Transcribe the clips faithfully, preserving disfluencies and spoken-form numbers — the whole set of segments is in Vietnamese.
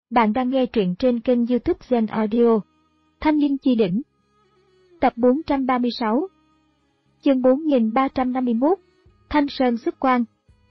Bạn đang nghe truyện trên kênh YouTube Zen Audio. Thanh Linh Chi Đỉnh. Tập bốn trăm ba mươi sáu. Chương bốn nghìn ba trăm năm mươi mốt. Thanh Sơn xuất quan.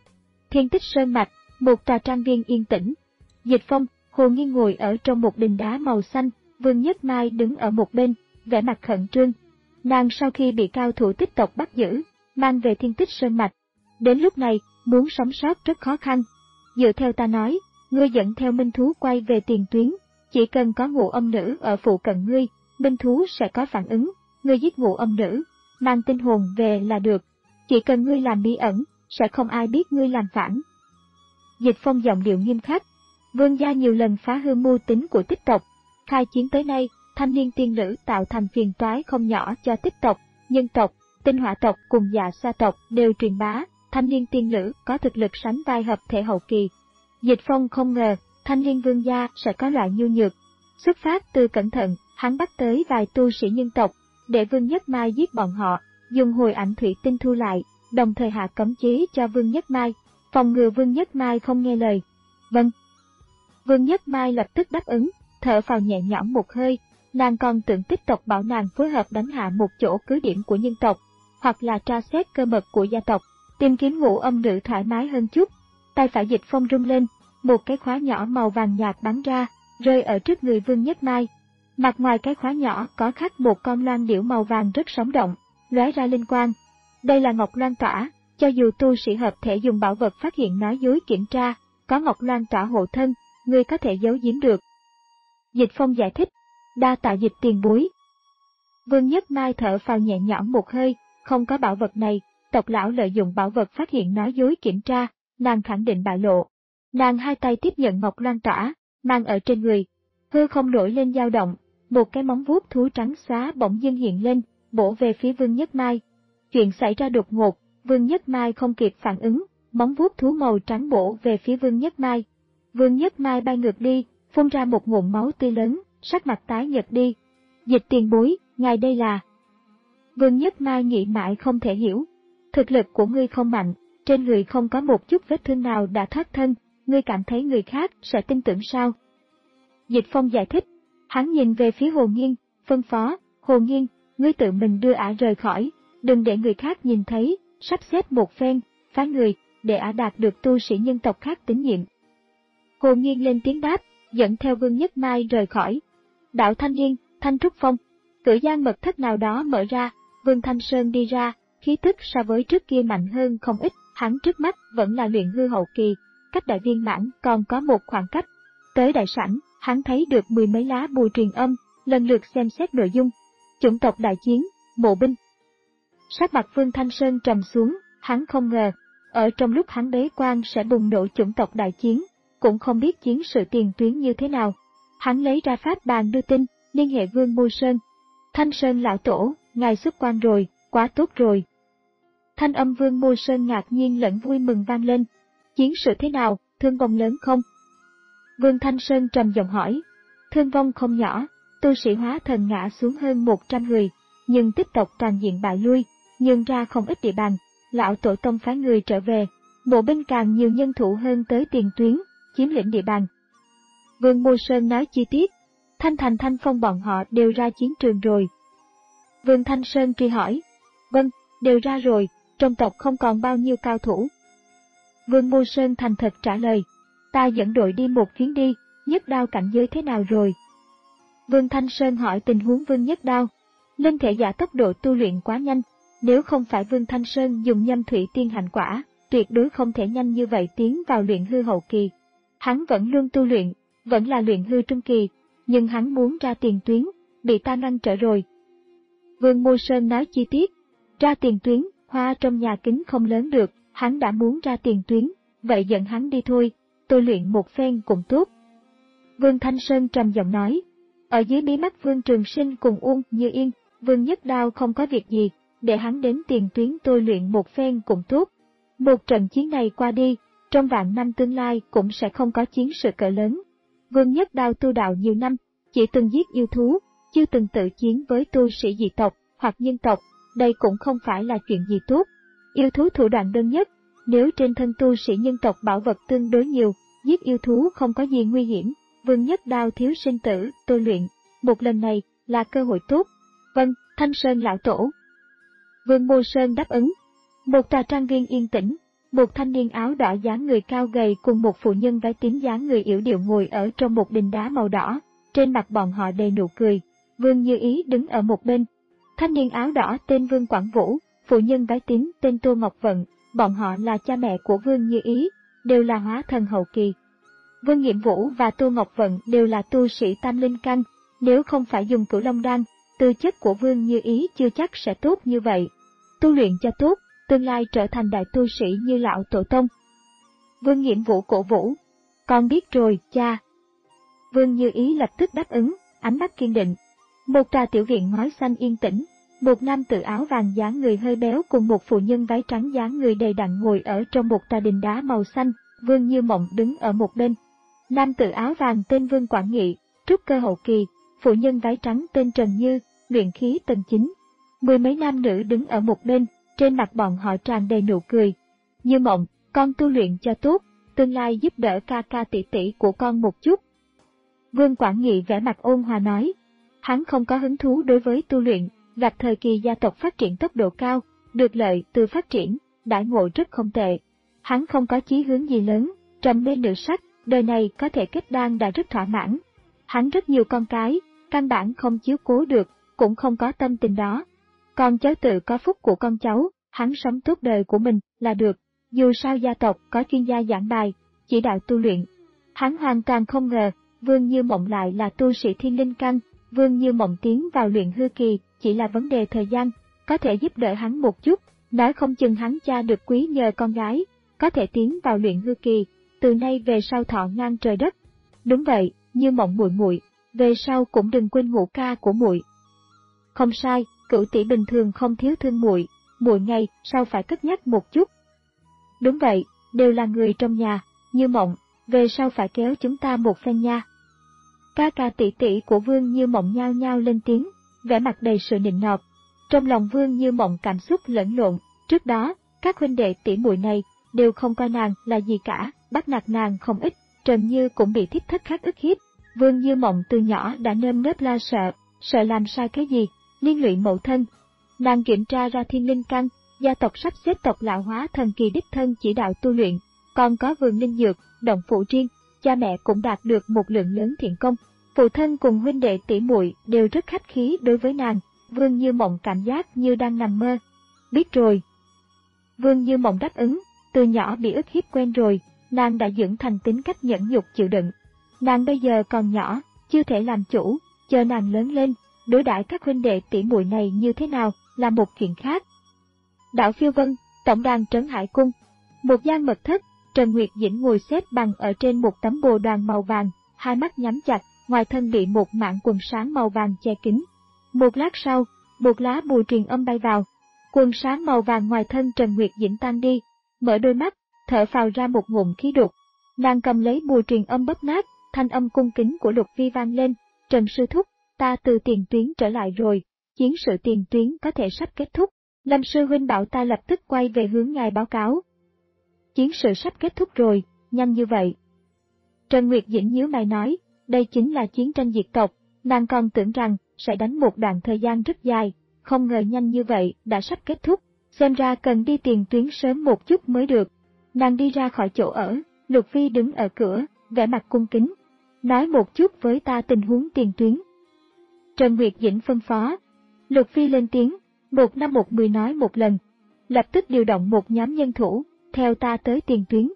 Thiên Tích Sơn Mạch, một tòa trang viên yên tĩnh. Dịch Phong, Hồ Nghiên ngồi ở trong một đình đá màu xanh, Vương Nhất Mai đứng ở một bên, vẻ mặt khẩn trương. Nàng sau khi bị cao thủ Tích tộc bắt giữ, mang về Thiên Tích Sơn Mạch. Đến lúc này, muốn sống sót rất khó khăn. Dựa theo ta nói, ngươi dẫn theo minh thú quay về tiền tuyến, chỉ cần có ngũ âm nữ ở phụ cận ngươi, minh thú sẽ có phản ứng, ngươi giết ngũ âm nữ, mang tinh hồn về là được, chỉ cần ngươi làm bí ẩn, sẽ không ai biết ngươi làm phản. Dịch Phong giọng điệu nghiêm khắc. Vương gia nhiều lần phá hư mưu tính của Tích tộc, khai chiến tới nay, thanh niên tiên nữ tạo thành phiền toái không nhỏ cho Tích tộc, Nhân tộc, Tinh Hỏa tộc cùng Dạ Sa tộc đều truyền bá, thanh niên tiên nữ có thực lực sánh vai hợp thể hậu kỳ. Dịch Phong không ngờ, thanh liên vương gia sẽ có loại nhu nhược. Xuất phát từ cẩn thận, hắn bắt tới vài tu sĩ nhân tộc, để Vương Nhất Mai giết bọn họ, dùng hồi ảnh thủy tinh thu lại, đồng thời hạ cấm chế cho Vương Nhất Mai, phòng ngừa Vương Nhất Mai không nghe lời. Vâng. Vương Nhất Mai lập tức đáp ứng, thở phào nhẹ nhõm một hơi, nàng còn tưởng Tích tộc bảo nàng phối hợp đánh hạ một chỗ cứ điểm của nhân tộc, hoặc là tra xét cơ mật của gia tộc, tìm kiếm ngũ âm nữ thoải mái hơn chút. Tay phải Dịch Phong rung lên, một cái khóa nhỏ màu vàng nhạt bắn ra, rơi ở trước người Vương Nhất Mai. Mặt ngoài cái khóa nhỏ có khắc một con loan điểu màu vàng rất sống động, lóe ra linh quang. Đây là ngọc loan tỏa, cho dù tu sĩ hợp thể dùng bảo vật phát hiện nói dối kiểm tra, có ngọc loan tỏa hộ thân, người có thể giấu giếm được. Dịch Phong giải thích, đa tạ Dịch tiền bối. Vương Nhất Mai thở phào nhẹ nhõm một hơi, không có bảo vật này, tộc lão lợi dụng bảo vật phát hiện nói dối kiểm tra, nàng khẳng định bại lộ. Nàng hai tay tiếp nhận ngọc loan tỏa, mang ở trên người, hư không nổi lên dao động, một cái móng vuốt thú trắng xóa bỗng dưng hiện lên, bổ về phía Vương Nhất Mai. Chuyện xảy ra đột ngột, Vương Nhất Mai không kịp phản ứng, móng vuốt thú màu trắng bổ về phía Vương Nhất Mai. Vương Nhất Mai bay ngược đi, phun ra một ngụm máu tươi lớn, sắc mặt tái nhợt đi. Dịch tiền bối, ngài đây là... Vương Nhất Mai nghĩ mãi không thể hiểu. Thực lực của ngươi không mạnh, trên người không có một chút vết thương nào đã thoát thân, ngươi cảm thấy người khác sẽ tin tưởng sao? Dịch Phong giải thích, hắn nhìn về phía Hồ Nghiên, phân phó, Hồ Nghiên, ngươi tự mình đưa ả rời khỏi, đừng để người khác nhìn thấy, sắp xếp một phen, phá người, để ả đạt được tu sĩ nhân tộc khác tín nhiệm. Hồ Nghiên lên tiếng đáp, dẫn theo Vương Nhất Mai rời khỏi. Đảo Thanh Liên, Thanh Trúc Phong, cửa gian mật thất nào đó mở ra, Vương Thanh Sơn đi ra, khí tức so với trước kia mạnh hơn không ít, hắn trước mắt vẫn là luyện hư hậu kỳ, cách đại viên mãn còn có một khoảng cách. Tới đại sảnh, hắn thấy được mười mấy lá bùa truyền âm, lần lượt xem xét nội dung. Chủng tộc đại chiến, mộ binh. Sắc mặt Vương Thanh Sơn trầm xuống, hắn không ngờ, ở trong lúc hắn bế quan sẽ bùng nổ chủng tộc đại chiến, cũng không biết chiến sự tiền tuyến như thế nào. Hắn lấy ra pháp bàn đưa tin, liên hệ Vương Mô Sơn. Thanh Sơn lão tổ, ngài xuất quan rồi, quá tốt rồi. Thanh âm Vương Mô Sơn ngạc nhiên lẫn vui mừng vang lên. Chiến sự thế nào, thương vong lớn không? Vương Thanh Sơn trầm giọng hỏi. Thương vong không nhỏ, tu sĩ hóa thần ngã xuống hơn một trăm người, nhưng Tích tộc toàn diện bại lui, nhường ra không ít địa bàn, lão tổ tông phái người trở về, bộ binh càng nhiều nhân thủ hơn tới tiền tuyến, chiếm lĩnh địa bàn. Vương Mô Sơn nói chi tiết, Thanh Thành Thanh Phong bọn họ đều ra chiến trường rồi. Vương Thanh Sơn truy hỏi, vâng, đều ra rồi, trong tộc không còn bao nhiêu cao thủ. Vương Mô Sơn thành thật trả lời, ta dẫn đội đi một chuyến đi, Nhất Đao cảnh giới thế nào rồi? Vương Thanh Sơn hỏi tình huống Vương Nhất Đao. Linh thể giả tốc độ tu luyện quá nhanh, nếu không phải Vương Thanh Sơn dùng nhâm thủy tiên hành quả, tuyệt đối không thể nhanh như vậy tiến vào luyện hư hậu kỳ. Hắn vẫn luôn tu luyện, vẫn là luyện hư trung kỳ, nhưng hắn muốn ra tiền tuyến, bị ta ngăn trở rồi. Vương Mô Sơn nói chi tiết, ra tiền tuyến, hoa trong nhà kính không lớn được, hắn đã muốn ra tiền tuyến, vậy dẫn hắn đi thôi, tôi luyện một phen cũng tốt. Vương Thanh Sơn trầm giọng nói, ở dưới mí mắt Vương Trường Sinh cùng Uông Như Yên, Vương Nhất Đao không có việc gì, để hắn đến tiền tuyến tôi luyện một phen cũng tốt. Một trận chiến này qua đi, trong vạn năm tương lai cũng sẽ không có chiến sự cỡ lớn. Vương Nhất Đao tu đạo nhiều năm, chỉ từng giết yêu thú, chưa từng tự chiến với tu sĩ dị tộc hoặc nhân tộc, đây cũng không phải là chuyện gì tốt. Yêu thú thủ đoạn đơn nhất, nếu trên thân tu sĩ nhân tộc bảo vật tương đối nhiều, giết yêu thú không có gì nguy hiểm, Vương Nhất Đao thiếu sinh tử, tôi luyện, một lần này là cơ hội tốt. Vâng, Thanh Sơn lão tổ. Vương Mô Sơn đáp ứng. Một tòa trang viên yên tĩnh, một thanh niên áo đỏ dáng người cao gầy cùng một phụ nhân váy tím dáng người yểu điệu ngồi ở trong một đình đá màu đỏ, trên mặt bọn họ đầy nụ cười. Vương Như Ý đứng ở một bên. Thanh niên áo đỏ tên Vương Quảng Vũ, phụ nhân váy tím tên Tô Ngọc Vận, bọn họ là cha mẹ của Vương Như Ý, đều là hóa thần hậu kỳ. Vương Nghiễm Vũ và Tô Ngọc Vận đều là tu sĩ tam linh căn, nếu không phải dùng Cửu Long đan, tư chất của Vương Như Ý chưa chắc sẽ tốt như vậy. Tu luyện cho tốt, tương lai trở thành đại tu sĩ như lão tổ tông. Vương Nghiễm Vũ cổ vũ. Con biết rồi, cha. Vương Như Ý lập tức đáp ứng, ánh mắt kiên định. Một tòa tiểu viện ngói xanh yên tĩnh, một nam tử áo vàng dáng người hơi béo cùng một phụ nhân váy trắng dáng người đầy đặn ngồi ở trong một tòa đình đá màu xanh, Vương Như Mộng đứng ở một bên. Nam tử áo vàng tên Vương Quảng Nghị, trúc cơ hậu kỳ, phụ nhân váy trắng tên Trần Như, luyện khí tầng chín. Mười mấy nam nữ đứng ở một bên, trên mặt bọn họ tràn đầy nụ cười. Như Mộng, con tu luyện cho tốt, tương lai giúp đỡ ca ca tỷ tỷ của con một chút. Vương Quảng Nghị vẻ mặt ôn hòa nói. Hắn không có hứng thú đối với tu luyện, gặp thời kỳ gia tộc phát triển tốc độ cao, được lợi từ phát triển, đãi ngộ rất không tệ. Hắn không có chí hướng gì lớn, trầm mê nữ sắc, đời này có thể kết đan đã rất thỏa mãn. Hắn rất nhiều con cái, căn bản không chiếu cố được, cũng không có tâm tình đó. Con cháu tự có phúc của con cháu, hắn sống tốt đời của mình là được. Dù sao gia tộc có chuyên gia giảng bài, chỉ đạo tu luyện. Hắn hoàn toàn không ngờ, Vương Như Mộng lại là tu sĩ thiên linh căn. Vương Như Mộng tiến vào luyện hư kỳ, chỉ là vấn đề thời gian, có thể giúp đỡ hắn một chút, nói không chừng hắn cha được quý nhờ con gái, có thể tiến vào luyện hư kỳ, từ nay về sau thọ ngang trời đất. Đúng vậy, Như Mộng muội muội, về sau cũng đừng quên ngũ ca của muội. Không sai, Cửu tỷ bình thường không thiếu thương muội, muội ngày sau phải cất nhắc một chút. Đúng vậy, đều là người trong nhà, Như Mộng, về sau phải kéo chúng ta một phen nha. Ca ca tỷ tỷ của Vương Như Mộng nhao nhao lên tiếng, vẻ mặt đầy sự nịnh nọt. Trong lòng Vương Như Mộng cảm xúc lẫn lộn, trước đó, các huynh đệ tỷ muội này đều không coi nàng là gì cả, bắt nạt nàng không ít, Trần Như cũng bị thiết thất khác ức hiếp. Vương Như Mộng từ nhỏ đã nơm nớp lo sợ, sợ làm sai cái gì, liên lụy mẫu thân. Nàng kiểm tra ra thiên linh căn, gia tộc sắp xếp tộc lão hóa thần kỳ đích thân chỉ đạo tu luyện, còn có vườn linh dược, động phủ riêng, cha mẹ cũng đạt được một lượng lớn thiện công. Phụ thân cùng huynh đệ tỷ muội đều rất khách khí đối với nàng, Vương Như Mộng cảm giác như đang nằm mơ. Biết rồi. Vương Như Mộng đáp ứng, từ nhỏ bị ức hiếp quen rồi, nàng đã dưỡng thành tính cách nhẫn nhục chịu đựng. Nàng bây giờ còn nhỏ, chưa thể làm chủ, chờ nàng lớn lên, đối đãi các huynh đệ tỷ muội này như thế nào là một chuyện khác. Đảo Phiêu Vân, tổng đàn Trấn Hải Cung. Một gian mật thất, Trần Nguyệt Dĩnh ngồi xếp bằng ở trên một tấm bồ đoàn màu vàng, hai mắt nhắm chặt, ngoài thân bị một mảng quần sáng màu vàng che kín. Một lát sau, một lá bùa truyền âm bay vào, quần sáng màu vàng ngoài thân Trần Nguyệt Dĩnh tan đi, mở đôi mắt, thở phào ra một ngụm khí đục. Nàng cầm lấy bùa truyền âm bóp nát, thanh âm cung kính của Lục Vi vang lên, Trần sư thúc, ta từ tiền tuyến trở lại rồi, chiến sự tiền tuyến có thể sắp kết thúc, Lâm sư huynh bảo ta lập tức quay về hướng ngài báo cáo. Chiến sự sắp kết thúc rồi, nhanh như vậy. Trần Nguyệt Dĩnh nhíu mày nói, đây chính là chiến tranh diệt tộc, nàng còn tưởng rằng sẽ đánh một đoạn thời gian rất dài, không ngờ nhanh như vậy đã sắp kết thúc, xem ra cần đi tiền tuyến sớm một chút mới được. Nàng đi ra khỏi chỗ ở, Lục Phi đứng ở cửa, vẻ mặt cung kính, nói một chút với ta tình huống tiền tuyến. Trần Nguyệt Dĩnh phân phó, Lục Phi lên tiếng, một năm một mười nói một lần, lập tức điều động một nhóm nhân thủ, theo ta tới tiền tuyến.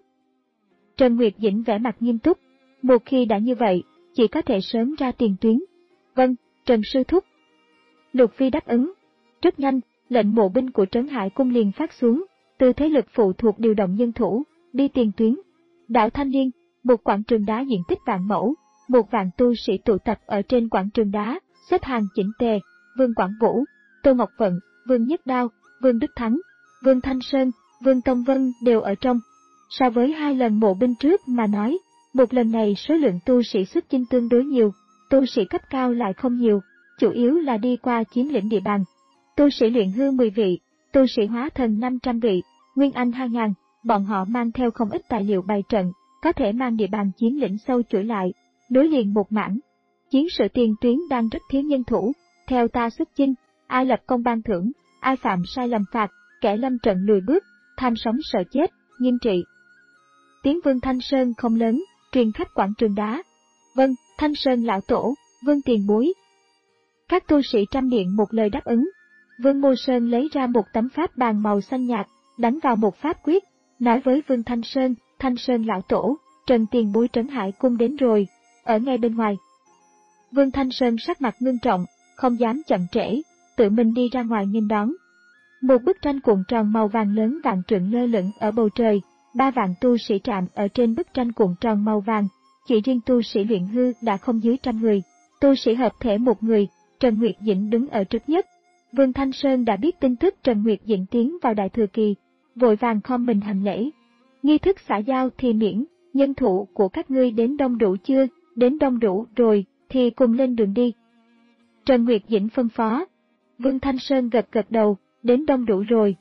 Trần Nguyệt Dĩnh vẻ mặt nghiêm túc, một khi đã như vậy, chỉ có thể sớm ra tiền tuyến. Vâng, Trần sư thúc. Lục Phi đáp ứng. Rất nhanh, lệnh bộ binh của Trấn Hải Cung liền phát xuống, từ thế lực phụ thuộc điều động nhân thủ, đi tiền tuyến. Đảo Thanh Liên, một quảng trường đá diện tích vạn mẫu, một vạn tu sĩ tụ tập ở trên quảng trường đá, xếp hàng chỉnh tề, Vương Quảng Vũ, Tô Ngọc Vận, Vương Nhất Đao, Vương Đức Thắng, Vương Thanh Sơn, Vương Tông Vân đều ở trong. So với hai lần mộ binh trước mà nói, một lần này số lượng tu sĩ xuất chinh tương đối nhiều, tu sĩ cấp cao lại không nhiều, chủ yếu là đi qua chiếm lĩnh địa bàn. Tu sĩ luyện hư mười vị, tu sĩ hóa thần năm trăm vị, Nguyên Anh hai ngàn, bọn họ mang theo không ít tài liệu bày trận, có thể mang địa bàn chiếm lĩnh sâu chuỗi lại. nối liền một mảng. Chiến sự tiền tuyến đang rất thiếu nhân thủ, theo ta xuất chinh, ai lập công ban thưởng, ai phạm sai lầm phạt, kẻ lâm trận lùi bước, tham sống sợ chết, nghiêm trị. Tiếng Vương Thanh Sơn không lớn, truyền khắp quảng trường đá. Vâng, Thanh Sơn lão tổ, Vương tiền bối. Các tu sĩ trăm miệng một lời đáp ứng. Vương Mô Sơn lấy ra một tấm pháp bàn màu xanh nhạt, đánh vào một pháp quyết, nói với Vương Thanh Sơn, Thanh Sơn lão tổ, Trần tiền bối Trấn Hải cung đến rồi, ở ngay bên ngoài. Vương Thanh Sơn sắc mặt ngưng trọng, không dám chậm trễ, tự mình đi ra ngoài nghênh đón. Một bức tranh cuộn tròn màu vàng lớn vạn trượng lơ lửng ở bầu trời, ba vạn tu sĩ trạm ở trên bức tranh cuộn tròn màu vàng, chỉ riêng tu sĩ luyện hư đã không dưới trăm người, tu sĩ hợp thể một người, Trần Nguyệt Dĩnh đứng ở trước nhất. Vương Thanh Sơn đã biết tin tức Trần Nguyệt Dĩnh tiến vào Đại Thừa Kỳ, vội vàng khom mình hành lễ. Nghi thức xã giao thì miễn, nhân thủ của các ngươi đến đông đủ chưa, đến đông đủ rồi, thì cùng lên đường đi. Trần Nguyệt Dĩnh phân phó. Vương Thanh Sơn gật gật đầu, đến đông đủ rồi.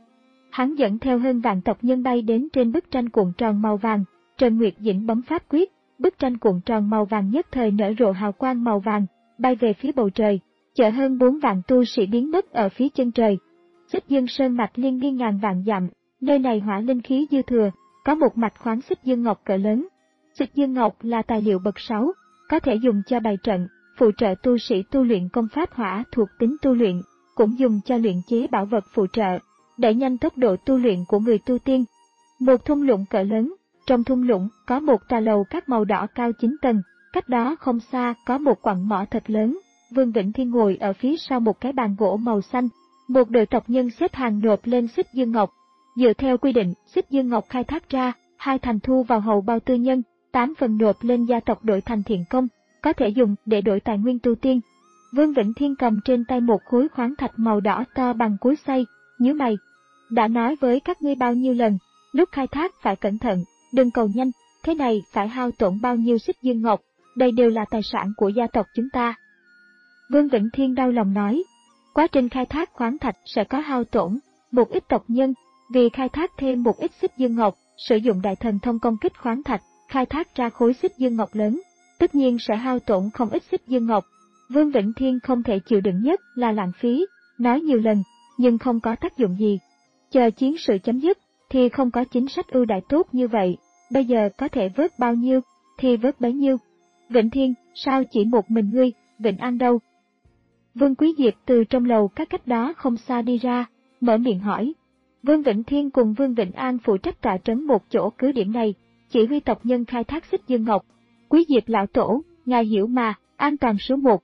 Hắn dẫn theo hơn vạn tộc nhân bay đến trên bức tranh cuộn tròn màu vàng, Trần Nguyệt Dĩnh bấm pháp quyết, bức tranh cuộn tròn màu vàng nhất thời nở rộ hào quang màu vàng, bay về phía bầu trời, chở hơn bốn vạn tu sĩ biến mất ở phía chân trời. Xích Dương Sơn mạch liên miên ngàn vạn dặm, nơi này hỏa linh khí dư thừa, có một mạch khoáng Xích Dương Ngọc cỡ lớn. Xích Dương Ngọc là tài liệu bậc sáu, có thể dùng cho bày trận, phụ trợ tu sĩ tu luyện công pháp hỏa thuộc tính tu luyện, cũng dùng cho luyện chế bảo vật phụ trợ, đẩy nhanh tốc độ tu luyện của người tu tiên. Một thung lũng cỡ lớn, trong thung lũng có một tòa lầu các màu đỏ cao chín tầng, cách đó không xa có một quặng mỏ thật lớn. Vương Vĩnh Thiên ngồi ở phía sau một cái bàn gỗ màu xanh, một đội tộc nhân xếp hàng nộp lên Xích Dương Ngọc. Dựa theo quy định, Xích Dương Ngọc khai thác ra, hai thành thu vào hầu bao tư nhân, tám phần nộp lên gia tộc đổi thành thiện công, có thể dùng để đổi tài nguyên tu tiên. Vương Vĩnh Thiên cầm trên tay một khối khoáng thạch màu đỏ to bằng cối xay, nhíu mày. Đã nói với các ngươi bao nhiêu lần, lúc khai thác phải cẩn thận, đừng cầu nhanh, thế này phải hao tổn bao nhiêu Xích Dương Ngọc, đây đều là tài sản của gia tộc chúng ta. Vương Vĩnh Thiên đau lòng nói, quá trình khai thác khoáng thạch sẽ có hao tổn, một ít tộc nhân, vì khai thác thêm một ít Xích Dương Ngọc, sử dụng đại thần thông công kích khoáng thạch, khai thác ra khối Xích Dương Ngọc lớn, tất nhiên sẽ hao tổn không ít Xích Dương Ngọc. Vương Vĩnh Thiên không thể chịu đựng nhất là lãng phí, nói nhiều lần, nhưng không có tác dụng gì. Chờ chiến sự chấm dứt, thì không có chính sách ưu đãi tốt như vậy, bây giờ có thể vớt bao nhiêu, thì vớt bấy nhiêu. Vĩnh Thiên, sao chỉ một mình ngươi, Vĩnh An đâu? Vương Quý Diệp từ trong lầu các cách đó không xa đi ra, mở miệng hỏi. Vương Vĩnh Thiên cùng Vương Vĩnh An phụ trách tọa trấn một chỗ cứ điểm này, chỉ huy tộc nhân khai thác Xích Dương Ngọc. Quý Diệp lão tổ, ngài hiểu mà, an toàn số một.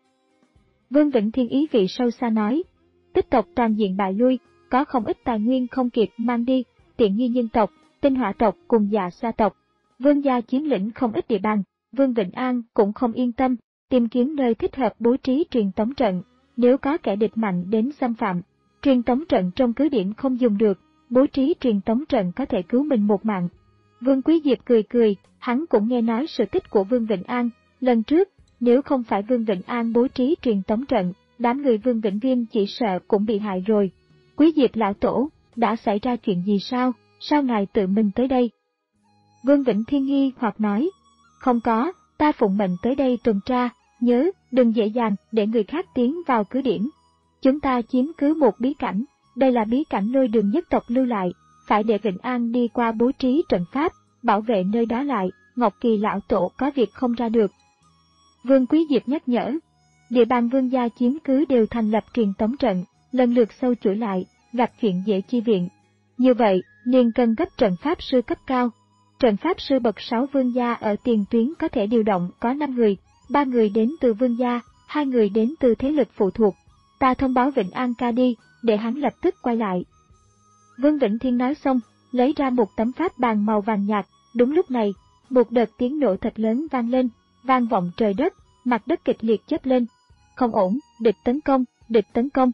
Vương Vĩnh Thiên ý vị sâu xa nói, tích tộc toàn diện bại lui, có không ít tài nguyên không kịp mang đi, tiện nghi nhân tộc, tinh hỏa tộc cùng dạ sa tộc. Vương gia chiếm lĩnh không ít địa bàn, Vương Vĩnh An cũng không yên tâm, tìm kiếm nơi thích hợp bố trí truyền tống trận, nếu có kẻ địch mạnh đến xâm phạm. Truyền tống trận trong cứ điểm không dùng được, bố trí truyền tống trận có thể cứu mình một mạng. Vương Quý Diệp cười cười, hắn cũng nghe nói sự tích của Vương Vĩnh An, lần trước, nếu không phải Vương Vĩnh An bố trí truyền tống trận, đám người Vương Vĩnh Viêm chỉ sợ cũng bị hại rồi. Quý Diệp lão tổ, đã xảy ra chuyện gì sao, sao ngài tự mình tới đây? Vương Vĩnh Thiên nghi hoặc nói, không có, ta phụng mệnh tới đây tuần tra, nhớ, đừng dễ dàng để người khác tiến vào cứ điểm. Chúng ta chiếm cứ một bí cảnh, đây là bí cảnh lôi đường nhất tộc lưu lại, phải để Vĩnh An đi qua bố trí trận pháp, bảo vệ nơi đó lại, Ngọc Kỳ lão tổ có việc không ra được. Vương Quý Diệp nhắc nhở, địa bàn vương gia chiếm cứ đều thành lập truyền tống trận, lần lượt sâu chuỗi lại, gặp chuyện dễ chi viện. Như vậy, liền cần gấp trận pháp sư cấp cao. Trận pháp sư bậc sáu vương gia ở tiền tuyến có thể điều động có năm người, ba người đến từ vương gia, hai người đến từ thế lực phụ thuộc. Ta thông báo Vĩnh An ca đi, để hắn lập tức quay lại. Vương Vĩnh Thiên nói xong, lấy ra một tấm pháp bàn màu vàng nhạt, đúng lúc này, một đợt tiếng nổ thật lớn vang lên, vang vọng trời đất, mặt đất kịch liệt chớp lên. Không ổn, địch tấn công, địch tấn công.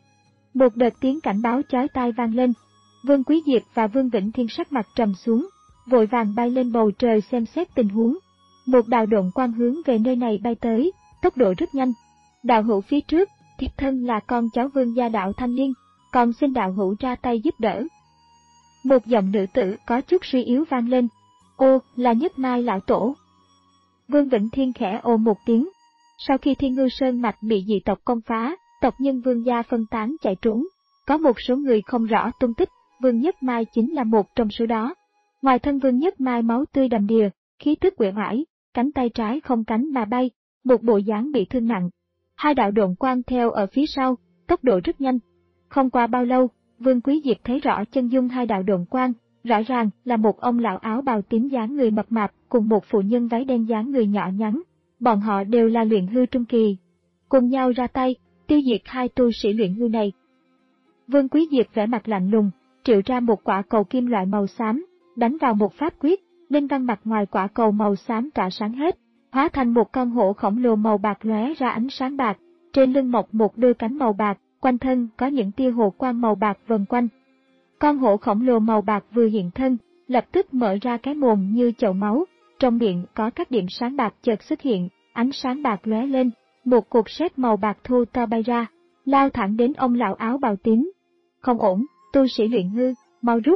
Một đợt tiếng cảnh báo chói tai vang lên. Vương Quý Diệp và Vương Vĩnh Thiên sắc mặt trầm xuống, vội vàng bay lên bầu trời xem xét tình huống. Một đạo độn quang hướng về nơi này bay tới, tốc độ rất nhanh. Đạo hữu phía trước, thiếp thân là con cháu vương gia đạo thanh niên, còn xin đạo hữu ra tay giúp đỡ. Một giọng nữ tử có chút suy yếu vang lên. Ô, là Nhất Mai lão tổ. Vương Vĩnh Thiên khẽ ồ một tiếng. Sau khi Thiên Ngưu Sơn Mạch bị dị tộc công phá, tộc nhân Vương gia phân tán chạy trốn. Có một số người không rõ tung tích, Vương Nhất Mai chính là một trong số đó. Ngoài thân Vương Nhất Mai máu tươi đầm đìa, khí tức uể oải, cánh tay trái không cánh mà bay, một bộ dáng bị thương nặng. Hai đạo độn quang theo ở phía sau, tốc độ rất nhanh. Không qua bao lâu, Vương Quý Diệp thấy rõ chân dung hai đạo độn quang, rõ ràng là một ông lão áo bào tím dáng người mập mạp cùng một phụ nhân váy đen dáng người nhỏ nhắn. Bọn họ đều là luyện hư trung kỳ. Cùng nhau ra tay, tiêu diệt hai tu sĩ luyện hư này. Vương Quý Diệp vẻ mặt lạnh lùng, triệu ra một quả cầu kim loại màu xám, đánh vào một pháp quyết, linh văn mặt ngoài quả cầu màu xám tỏa sáng hết, hóa thành một con hổ khổng lồ màu bạc lóe ra ánh sáng bạc, trên lưng mọc một đôi cánh màu bạc, quanh thân có những tia hồ quang màu bạc vần quanh. Con hổ khổng lồ màu bạc vừa hiện thân, lập tức mở ra cái mồm như chậu máu, trong miệng có các điểm sáng bạc chợt xuất hiện, ánh sáng bạc lóe lên, một cục sét màu bạc thô to bay ra, lao thẳng đến ông lão áo bào tím. Không ổn, tu sĩ luyện hư, mau rút.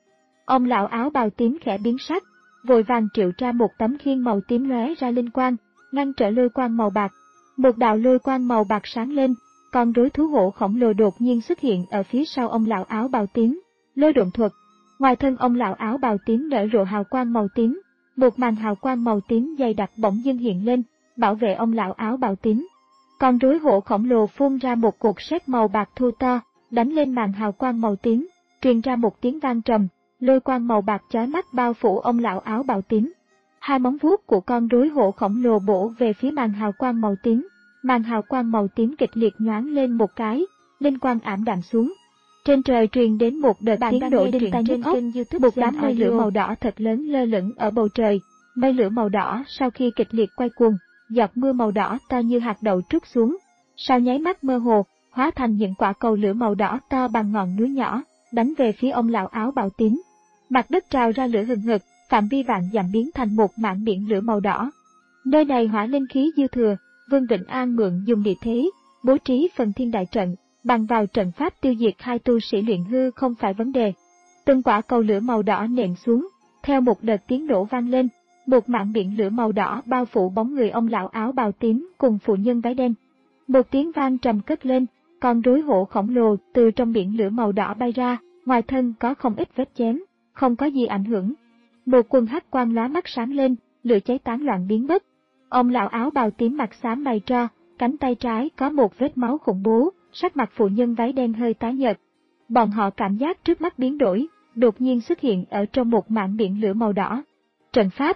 Ông lão áo bào tím khẽ biến sắc, vội vàng triệu ra một tấm khiên màu tím lóe ra linh quang, ngăn trở lôi quang màu bạc. Một đạo lôi quang màu bạc sáng lên, con rối thú hổ khổng lồ đột nhiên xuất hiện ở phía sau ông lão áo bào tím. Lôi độn thuật. Ngoài thân ông lão áo bào tím nở rộ hào quang màu tím, một màn hào quang màu tím dày đặc bỗng dưng hiện lên, bảo vệ ông lão áo bào tím. Con rối hổ khổng lồ phun ra một cột sét màu bạc thô to, đánh lên màn hào quang màu tím, truyền ra một tiếng vang trầm, lôi quang màu bạc chói mắt bao phủ ông lão áo bào tím. Hai móng vuốt của con rối hổ khổng lồ bổ về phía màn hào quang màu tím, màn hào quang màu tím kịch liệt nhoáng lên một cái, linh quang ảm đạm xuống. Trên trời truyền đến một đợt tiếng nổ đinh tai nhức óc, một đám mây lửa màu đỏ thật lớn lơ lửng ở bầu trời. Mây lửa màu đỏ sau khi kịch liệt quay cuồng, giọt mưa màu đỏ to như hạt đậu trút xuống, sau nháy mắt mơ hồ, hóa thành những quả cầu lửa màu đỏ to bằng ngọn núi nhỏ, đánh về phía ông lão áo bào tím. Mặt đất trào ra lửa hừng hực, phạm vi vạn dặm biến thành một mảng biển lửa màu đỏ. Nơi này hỏa linh khí dư thừa, Vương Vĩnh An mượn dùng địa thế, bố trí phần thiên đại trận, bằng vào trận pháp tiêu diệt hai tu sĩ luyện hư không phải vấn đề. Từng quả cầu lửa màu đỏ nện xuống, theo một đợt tiếng nổ vang lên, một mảng biển lửa màu đỏ bao phủ bóng người ông lão áo bào tím cùng phụ nhân váy đen. Một tiếng vang trầm cất lên, con rối hổ khổng lồ từ trong biển lửa màu đỏ bay ra, ngoài thân có không ít vết chém, không có gì ảnh hưởng. Một quần hắc quang lóa mắt sáng lên, lửa cháy tán loạn biến mất. Ông lão áo bào tím mặt xám mày tro, cánh tay trái có một vết máu khủng bố, sắc mặt phụ nhân váy đen hơi tái nhợt. Bọn họ cảm giác trước mắt biến đổi, đột nhiên xuất hiện ở trong một mảng biển lửa màu đỏ. Trận pháp.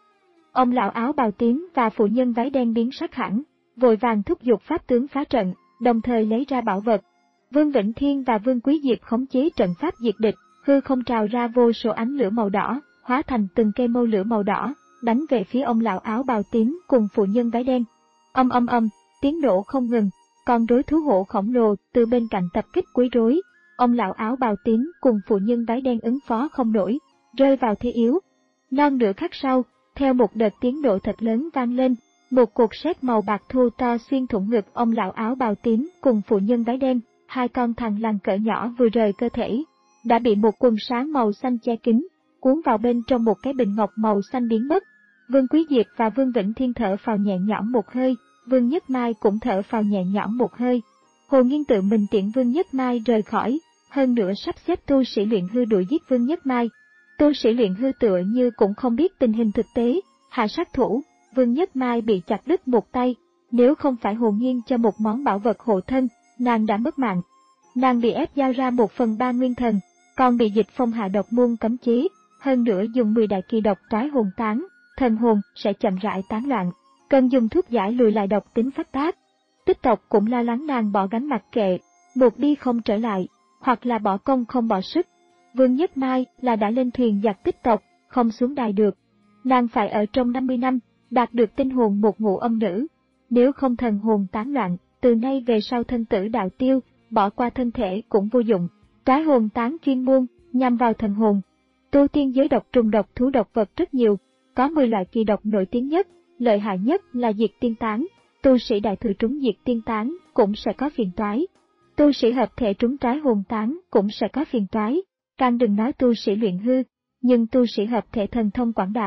Ông lão áo bào tím và phụ nhân váy đen biến sắc hẳn, vội vàng thúc giục pháp tướng phá trận, đồng thời lấy ra bảo vật. Vương Vĩnh Thiên và Vương Quý Diệp khống chế trận pháp diệt địch, hư không trào ra vô số ánh lửa màu đỏ, hóa thành từng cây mâu lửa màu đỏ, đánh về phía ông lão áo bào tím cùng phụ nhân váy đen. Âm âm âm, tiếng nổ không ngừng, con rối thú hổ khổng lồ từ bên cạnh tập kích quấy rối. Ông lão áo bào tím cùng phụ nhân váy đen ứng phó không nổi, rơi vào thế yếu. Non nửa khắc sau, theo một đợt tiếng nổ thật lớn vang lên, một cột sét màu bạc thô to xuyên thủng ngực ông lão áo bào tím cùng phụ nhân váy đen, hai con thằn lằn cỡ nhỏ vừa rời cơ thể, đã bị một quần sáng màu xanh che kín, cuốn vào bên trong một cái bình ngọc màu xanh biến mất. Vương Quý Diệp và Vương Vĩnh Thiên thở phào nhẹ nhõm một hơi, Vương Nhất Mai cũng thở phào nhẹ nhõm một hơi. Hồ Nghiên tự mình tiễn Vương Nhất Mai rời khỏi, hơn nữa sắp xếp tu sĩ luyện hư đuổi giết Vương Nhất Mai. Tu sĩ luyện hư tựa như cũng không biết tình hình thực tế, hạ sát thủ, Vương Nhất Mai bị chặt đứt một tay, nếu không phải Hồ Nghiên cho một món bảo vật hộ thân, nàng đã mất mạng. Nàng bị ép giao ra một phần ba nguyên thần, còn bị Dịch Phong hạ độc môn cấm chế, hơn nữa dùng mười đại kỳ độc toái hồn tán, thần hồn sẽ chậm rãi tán loạn, cần dùng thuốc giải lùi lại độc tính phát tác. Tích tộc cũng lo lắng nàng bỏ gánh mặc kệ, một đi không trở lại, hoặc là bỏ công không bỏ sức. Vương Nhất Mai là đã lên thuyền giặc tích tộc, không xuống đài được. Nàng phải ở trong năm mươi năm, đạt được tinh hồn một ngũ âm nữ. Nếu không thần hồn tán loạn, từ nay về sau thân tử đạo tiêu, bỏ qua thân thể cũng vô dụng. Toái hồn tán chuyên môn, nhằm vào thần hồn. Tu tiên giới độc trùng độc thú độc vật rất nhiều, có mười loại kỳ độc nổi tiếng nhất, lợi hại nhất là diệt tiên tán. Tu sĩ đại thừa trúng diệt tiên tán cũng sẽ có phiền toái. Tu sĩ hợp thể trúng toái hồn tán cũng sẽ có phiền toái. Càng đừng nói tu sĩ luyện hư, nhưng tu sĩ hợp thể thần thông quảng đại,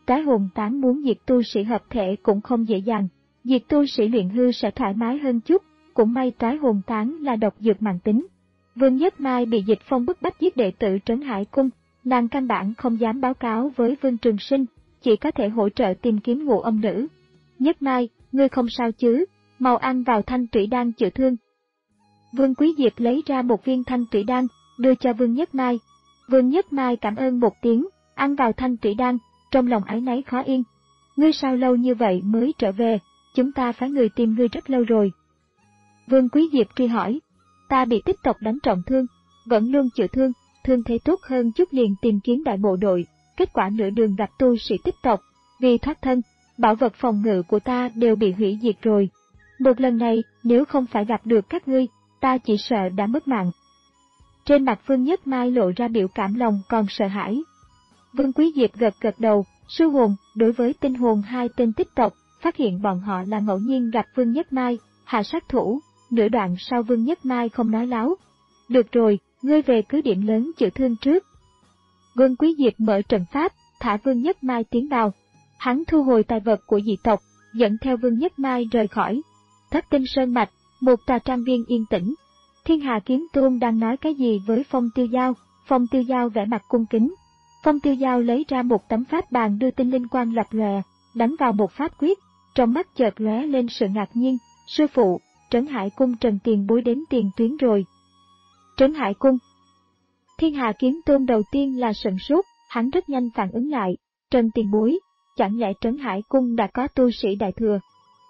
Trái hồn tán muốn diệt tu sĩ hợp thể cũng không dễ dàng, diệt tu sĩ luyện hư sẽ thoải mái hơn chút, cũng may trái hồn tán là độc dược mãn tính. Vương Nhất Mai bị Dịch Phong bức bách giết đệ tử Trấn Hải Cung, nàng căn bản không dám báo cáo với Vương Trường Sinh, chỉ có thể hỗ trợ tìm kiếm Ngũ Âm Nữ. Nhất Mai, ngươi không sao chứ, mau ăn vào thanh trụy đan chữa thương. Vương Quý Diệp lấy ra một viên thanh trụy đan, đưa cho Vương Nhất Mai. Vương Nhất Mai cảm ơn một tiếng, ăn vào thanh trụy đan, trong lòng áy náy khó yên. Ngươi sao lâu như vậy mới trở về, chúng ta phái người tìm ngươi rất lâu rồi. Vương Quý Diệp truy hỏi, ta bị Tích tộc đánh trọng thương, vẫn luôn chữa thương, thương thế tốt hơn chút liền tìm kiếm đại bộ đội, kết quả nửa đường gặp tu sĩ Tích tộc, vì thoát thân, bảo vật phòng ngự của ta đều bị hủy diệt rồi. Một lần này, nếu không phải gặp được các ngươi, ta chỉ sợ đã mất mạng. Trên mặt Vương Nhất Mai lộ ra biểu cảm lòng còn sợ hãi. Vương Quý Diệp gật gật đầu, sư hồn, đối với tinh hồn hai tên Tích tộc, phát hiện bọn họ là ngẫu nhiên gặp Vương Nhất Mai, hạ sát thủ, nửa đoạn sau Vương Nhất Mai không nói láo. Được rồi, ngươi về cứ điểm lớn chữa thương trước. Vương Quý Diệp mở trận pháp, thả Vương Nhất Mai tiến vào. Hắn thu hồi tài vật của dị tộc, dẫn theo Vương Nhất Mai rời khỏi. Thất Tinh Sơn Mạch, một tòa trang viên yên tĩnh. Thiên Hà Kiếm Tôn đang nói cái gì với Phong Tiêu Giao, Phong Tiêu Giao vẻ mặt cung kính. Phong Tiêu Giao lấy ra một tấm pháp bàn đưa tinh linh quang lập lòe, đánh vào một pháp quyết, trong mắt chợt lóe lên sự ngạc nhiên, sư phụ, Trấn Hải Cung Trần Tiền Bối đến tiền tuyến rồi. Trấn Hải Cung. Thiên Hà Kiếm Tôn đầu tiên là sửng sốt, hắn rất nhanh phản ứng lại, Trần Tiền Bối, chẳng lẽ Trấn Hải Cung đã có tu sĩ đại thừa?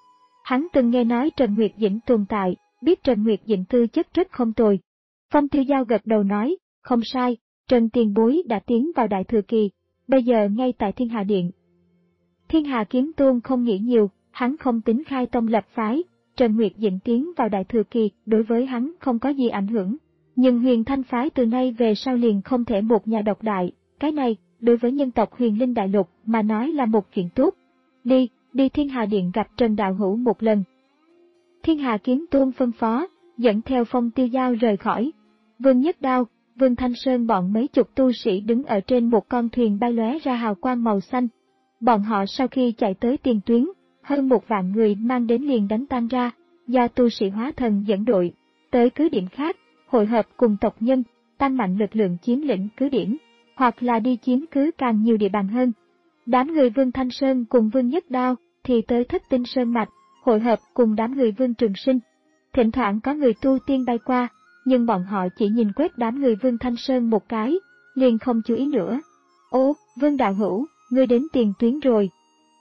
Hắn từng nghe nói Trần Nguyệt Dĩnh tồn tại, biết Trần Nguyệt Dĩnh tư chất rất không tồi. Phong Tiêu Giao gật đầu nói, không sai, Trần Tiền Bối đã tiến vào đại thừa kỳ, bây giờ ngay tại Thiên Hà Điện. Thiên Hà Kiếm Tôn không nghĩ nhiều, hắn không tính khai tông lập phái, Trần Nguyệt Dĩnh tiến vào đại thừa kỳ đối với hắn không có gì ảnh hưởng. Nhưng Huyền Thanh phái từ nay về sau liền không thể một nhà độc đại, cái này, đối với nhân tộc Huyền Linh Đại Lục mà nói là một chuyện tốt. Đi, đi Thiên Hà Điện gặp Trần Đạo Hữu một lần. Thiên Hà Kiếm Tôn phân phó, dẫn theo Phong Tiêu Giao rời khỏi. Vương Nhất Đao, Vương Thanh Sơn bọn mấy chục tu sĩ đứng ở trên một con thuyền bay lóe ra hào quang màu xanh. Bọn họ sau khi chạy tới tiền tuyến, hơn một vạn người mang đến liền đánh tan ra, do tu sĩ hóa thần dẫn đội, tới cứ điểm khác, hội hợp cùng tộc nhân, tăng mạnh lực lượng chiếm lĩnh cứ điểm, hoặc là đi chiếm cứ càng nhiều địa bàn hơn. Đám người Vương Thanh Sơn cùng Vương Nhất Đao thì tới Thất Tinh Sơn Mạch, hội hợp cùng đám người Vương Trường Sinh. Thỉnh thoảng có người tu tiên bay qua, nhưng bọn họ chỉ nhìn quét đám người Vương Thanh Sơn một cái, liền không chú ý nữa. Ô, Vương Đạo Hữu, ngươi đến tiền tuyến rồi.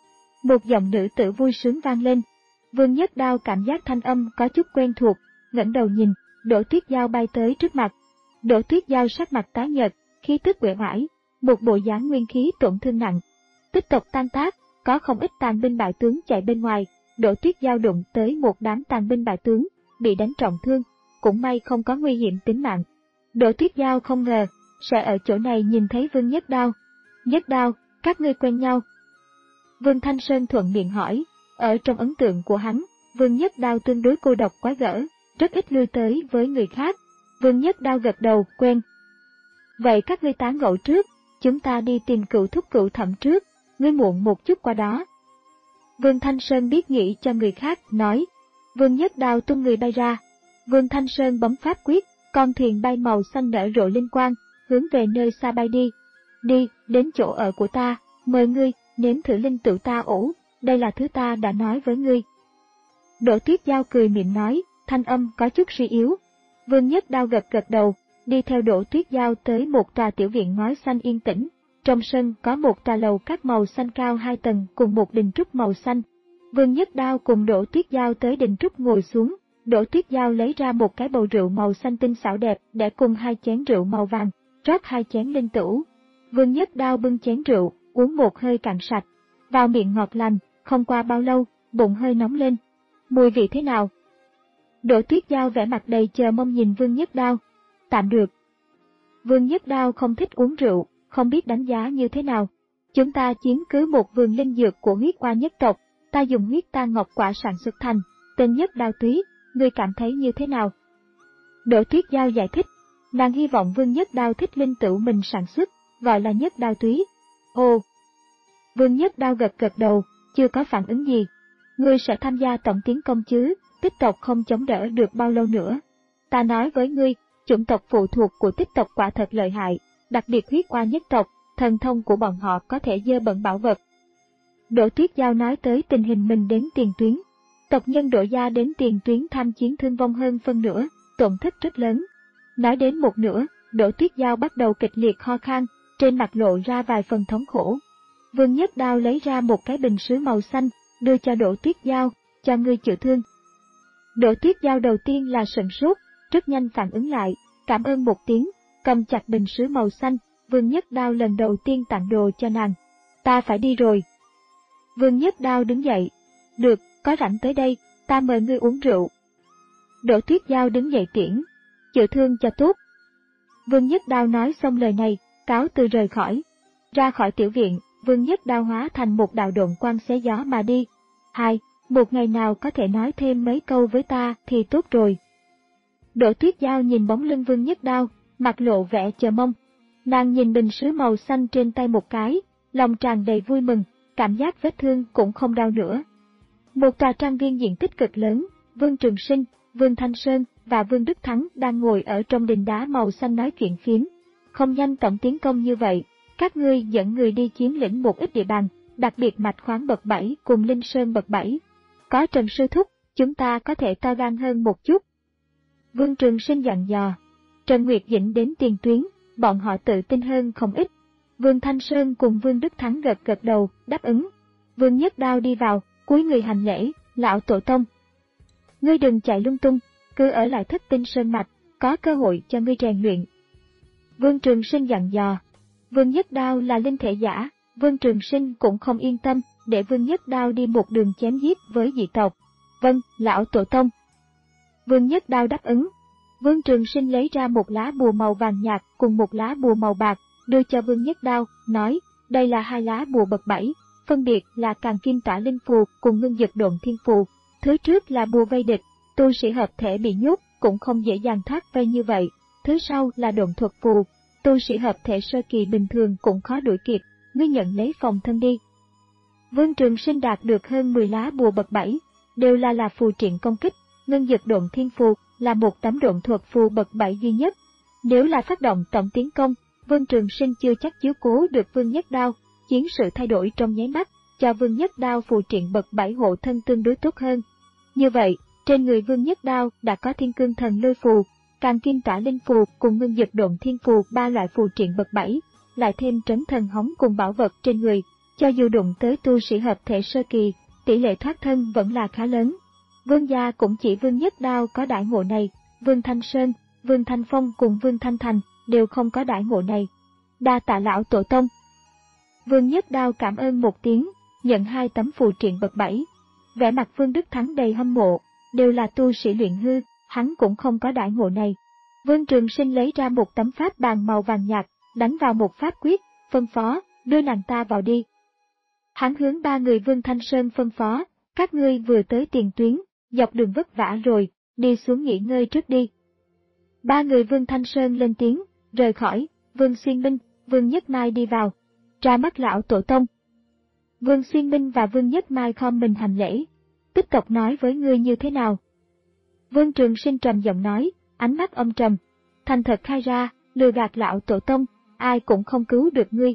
Một giọng nữ tử vui sướng vang lên. Vương Nhất Đao cảm giác thanh âm có chút quen thuộc, ngẩng đầu nhìn, Đỗ Tuyết Giao bay tới trước mặt. Đỗ Tuyết Giao sắc mặt tái nhợt, khí tức uể oải, một bộ dáng nguyên khí tổn thương nặng. Tích tộc tan tác, có không ít tàn binh bại tướng chạy bên ngoài, Đỗ Tuyết Giao đụng tới một đám tàn binh bại tướng, bị đánh trọng thương, cũng may không có nguy hiểm tính mạng. Đỗ Tuyết Giao không ngờ, sẽ ở chỗ này nhìn thấy Vương Nhất Đao. Nhất Đao, các ngươi quen nhau. Vương Thanh Sơn thuận miệng hỏi, ở trong ấn tượng của hắn, Vương Nhất Đao tương đối cô độc quái gở, rất ít lui tới với người khác. Vương Nhất Đao gật đầu, quen. Vậy các ngươi tán gẫu trước, chúng ta đi tìm cựu thúc cựu thẩm trước, ngươi muộn một chút qua đó. Vương Thanh Sơn biết nghĩ cho người khác, nói. Vương Nhất Đao tung người bay ra. Vương Thanh Sơn bấm pháp quyết, con thuyền bay màu xanh nở rộ linh quang, hướng về nơi xa bay đi. Đi, đến chỗ ở của ta, mời ngươi, nếm thử linh tựu ta ủ, đây là thứ ta đã nói với ngươi. Đỗ Tuyết Giao cười mỉm nói, thanh âm có chút suy yếu. Vương Nhất Đao gật gật đầu, đi theo Đỗ Tuyết Giao tới một tòa tiểu viện ngói xanh yên tĩnh. Trong sân có một tòa lầu các màu xanh cao hai tầng cùng một đình trúc màu xanh. Vương Nhất Đao cùng Đỗ Tuyết Giao tới đình trúc ngồi xuống, Đỗ Tuyết Giao lấy ra một cái bầu rượu màu xanh tinh xảo đẹp để cùng hai chén rượu màu vàng, rót hai chén linh tửu. Vương Nhất Đao bưng chén rượu, uống một hơi cạn sạch, vào miệng ngọt lành, không qua bao lâu, bụng hơi nóng lên. Mùi vị thế nào? Đỗ Tuyết Giao vẻ mặt đầy chờ mong nhìn Vương Nhất Đao. Tạm được. Vương Nhất Đao không thích uống rượu, không biết đánh giá như thế nào. Chúng ta chiếm cứ một vườn linh dược của huyết oa nhất tộc, ta dùng huyết ta ngọc quả sản xuất thành, tên Nhất Đao túy, ngươi cảm thấy như thế nào? Đỗ Tuyết Giao giải thích, nàng hy vọng Vương Nhất Đao thích linh tửu mình sản xuất, gọi là Nhất Đao túy. Ồ! Vương Nhất Đao gật gật đầu, chưa có phản ứng gì. Ngươi sẽ tham gia tổng tiến công chứ, tích tộc không chống đỡ được bao lâu nữa. Ta nói với ngươi, chủng tộc phụ thuộc của tích tộc quả thật lợi hại, đặc biệt huyết oa nhất tộc, thần thông của bọn họ có thể dơ bẩn bảo vật. Đỗ Tuyết Giao nói tới tình hình mình đến tiền tuyến. Tộc nhân Đỗ gia đến tiền tuyến tham chiến thương vong hơn phân nửa, tổn thất rất lớn. Nói đến một nửa, Đỗ Tuyết Giao bắt đầu kịch liệt ho khan, trên mặt lộ ra vài phần thống khổ. Vương Nhất Đao lấy ra một cái bình sứ màu xanh, đưa cho Đỗ Tuyết Giao, cho ngươi chữa thương. Đỗ Tuyết Giao đầu tiên là sửng sốt, rất nhanh phản ứng lại, cảm ơn một tiếng, cầm chặt bình sứ màu xanh. Vương Nhất Đao lần đầu tiên tặng đồ cho nàng. Ta phải đi rồi. Vương Nhất Đao đứng dậy. Được, có rảnh tới đây, ta mời ngươi uống rượu. Đỗ Tuyết Giao đứng dậy tiễn. Chữa thương cho tốt. Vương Nhất Đao nói xong lời này, cáo từ rời khỏi. Ra khỏi tiểu viện, Vương Nhất Đao hóa thành một đạo độn quang xé gió mà đi. Hai, một ngày nào có thể nói thêm mấy câu với ta thì tốt rồi. Đỗ Tuyết Giao nhìn bóng lưng Vương Nhất Đao, mặt lộ vẻ chờ mong. Nàng nhìn bình sứ màu xanh trên tay một cái, lòng tràn đầy vui mừng, cảm giác vết thương cũng không đau nữa. Một tòa trang viên diện tích cực lớn, Vương Trường Sinh, Vương Thanh Sơn và Vương Đức Thắng đang ngồi ở trong đình đá màu xanh nói chuyện phiếm. Không nhanh tổng tiến công như vậy, các ngươi dẫn người đi chiếm lĩnh một ít địa bàn, đặc biệt mạch khoáng bậc bảy cùng linh sơn bậc bảy. Có Trần Sư Thúc, chúng ta có thể to gan hơn một chút. Vương Trường Sinh dặn dò. Trần Nguyệt Dĩnh đến tiền tuyến, bọn họ tự tin hơn không ít. Vương Thanh Sơn cùng Vương Đức Thắng gật gật đầu, đáp ứng. Vương Nhất Đao đi vào, cúi người hành lễ, lão tổ tông. Ngươi đừng chạy lung tung, cứ ở lại Thất Tinh Sơn Mạch, có cơ hội cho ngươi rèn luyện. Vương Trường Sinh dặn dò. Vương Nhất Đao là linh thể giả, Vương Trường Sinh cũng không yên tâm, để Vương Nhất Đao đi một đường chém giết với dị tộc. Vâng, lão tổ tông. Vương Nhất Đao đáp ứng. Vương Trường Sinh lấy ra một lá bùa màu vàng nhạt cùng một lá bùa màu bạc, đưa cho Vương Nhất Đao, nói, đây là hai lá bùa bậc bảy, phân biệt là Càn Kim Tỏa Linh Phù cùng Ngưng Dực Độn Thiên Phù. Thứ trước là bùa vây địch, tu sĩ hợp thể bị nhốt cũng không dễ dàng thoát vây như vậy. Thứ sau là Độn Thuật Phù, tu sĩ hợp thể sơ kỳ bình thường cũng khó đuổi kịp, ngươi nhận lấy phòng thân đi. Vương Trường Sinh đạt được hơn mười lá bùa bậc bảy, đều là là phù triện công kích. Ngưng Dực Độn Thiên Phù là một tấm độn thuật phù bậc bảy duy nhất. Nếu là phát động tổng tiến công, Vương Trường Sinh chưa chắc chiếu cố được Vương Nhất Đao, chiến sự thay đổi trong nháy mắt, cho Vương Nhất Đao phù triện bậc bảy hộ thân tương đối tốt hơn. Như vậy, trên người Vương Nhất Đao đã có Thiên Cương Thần Lôi Phù, Càn Kim Tỏa Linh Phù cùng Ngưng Dực Độn Thiên Phù ba loại phù triện bậc bảy, lại thêm trấn thần hóng cùng bảo vật trên người, cho dù đụng tới tu sĩ hợp thể sơ kỳ, tỷ lệ thoát thân vẫn là khá lớn. Vương gia cũng chỉ Vương Nhất Đao có đãi ngộ này, Vương Thanh Sơn, Vương Thanh Phong cùng Vương Thanh Thành đều không có đãi ngộ này. Đa tạ lão tổ tông. Vương Nhất Đao cảm ơn một tiếng, nhận hai tấm phù triện bậc bảy. Vẻ mặt Vương Đức Thắng đầy hâm mộ, đều là tu sĩ luyện hư, hắn cũng không có đãi ngộ này. Vương Trường Sinh lấy ra một tấm pháp bàn màu vàng nhạt, đánh vào một pháp quyết, phân phó, đưa nàng ta vào đi. Hắn hướng ba người Vương Thanh Sơn phân phó, các ngươi vừa tới tiền tuyến, dọc đường vất vả rồi, đi xuống nghỉ ngơi trước đi. Ba người Vương Thanh Sơn lên tiếng, rời khỏi, Vương Xuyên Minh, Vương Nhất Mai đi vào. Ra mắt lão tổ tông. Vương Xuyên Minh và Vương Nhất Mai khom mình hành lễ. Tích tộc nói với ngươi như thế nào? Vương Trường Sinh trầm giọng nói, ánh mắt âm trầm. Thành thật khai ra, lừa gạt lão tổ tông, ai cũng không cứu được ngươi.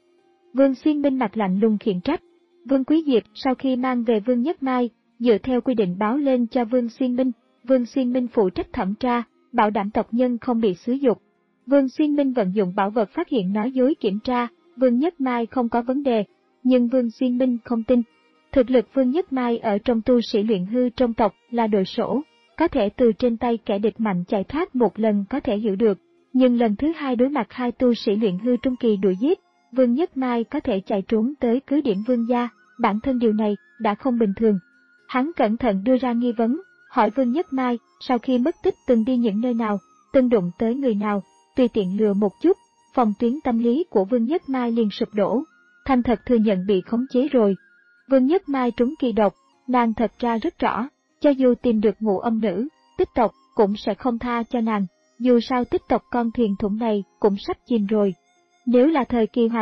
Vương Xuyên Minh mặt lạnh lùng khiển trách. Vương Quý Diệp sau khi mang về Vương Nhất Mai, dựa theo quy định báo lên cho Vương Xuyên Minh, Vương Xuyên Minh phụ trách thẩm tra, bảo đảm tộc nhân không bị xúi dục. Vương Xuyên Minh vận dụng bảo vật phát hiện nói dối kiểm tra, Vương Nhất Mai không có vấn đề, nhưng Vương Xuyên Minh không tin. Thực lực Vương Nhất Mai ở trong tu sĩ luyện hư trong tộc là đội sổ, có thể từ trên tay kẻ địch mạnh chạy thoát một lần có thể hiểu được, nhưng lần thứ hai đối mặt hai tu sĩ luyện hư trung kỳ đuổi giết, Vương Nhất Mai có thể chạy trốn tới cứ điểm Vương gia, bản thân điều này đã không bình thường. Hắn cẩn thận đưa ra nghi vấn, hỏi Vương Nhất Mai sau khi mất tích từng đi những nơi nào, từng đụng tới người nào, tùy tiện lừa một chút, phòng tuyến tâm lý của Vương Nhất Mai liền sụp đổ, thành thật thừa nhận bị khống chế rồi. Vương Nhất Mai trúng kỳ độc, nàng thật ra rất rõ, cho dù tìm được ngũ âm nữ, tích tộc cũng sẽ không tha cho nàng, dù sao tích tộc con thuyền thủng này cũng sắp chìm rồi. Nếu là thời kỳ hòa bình,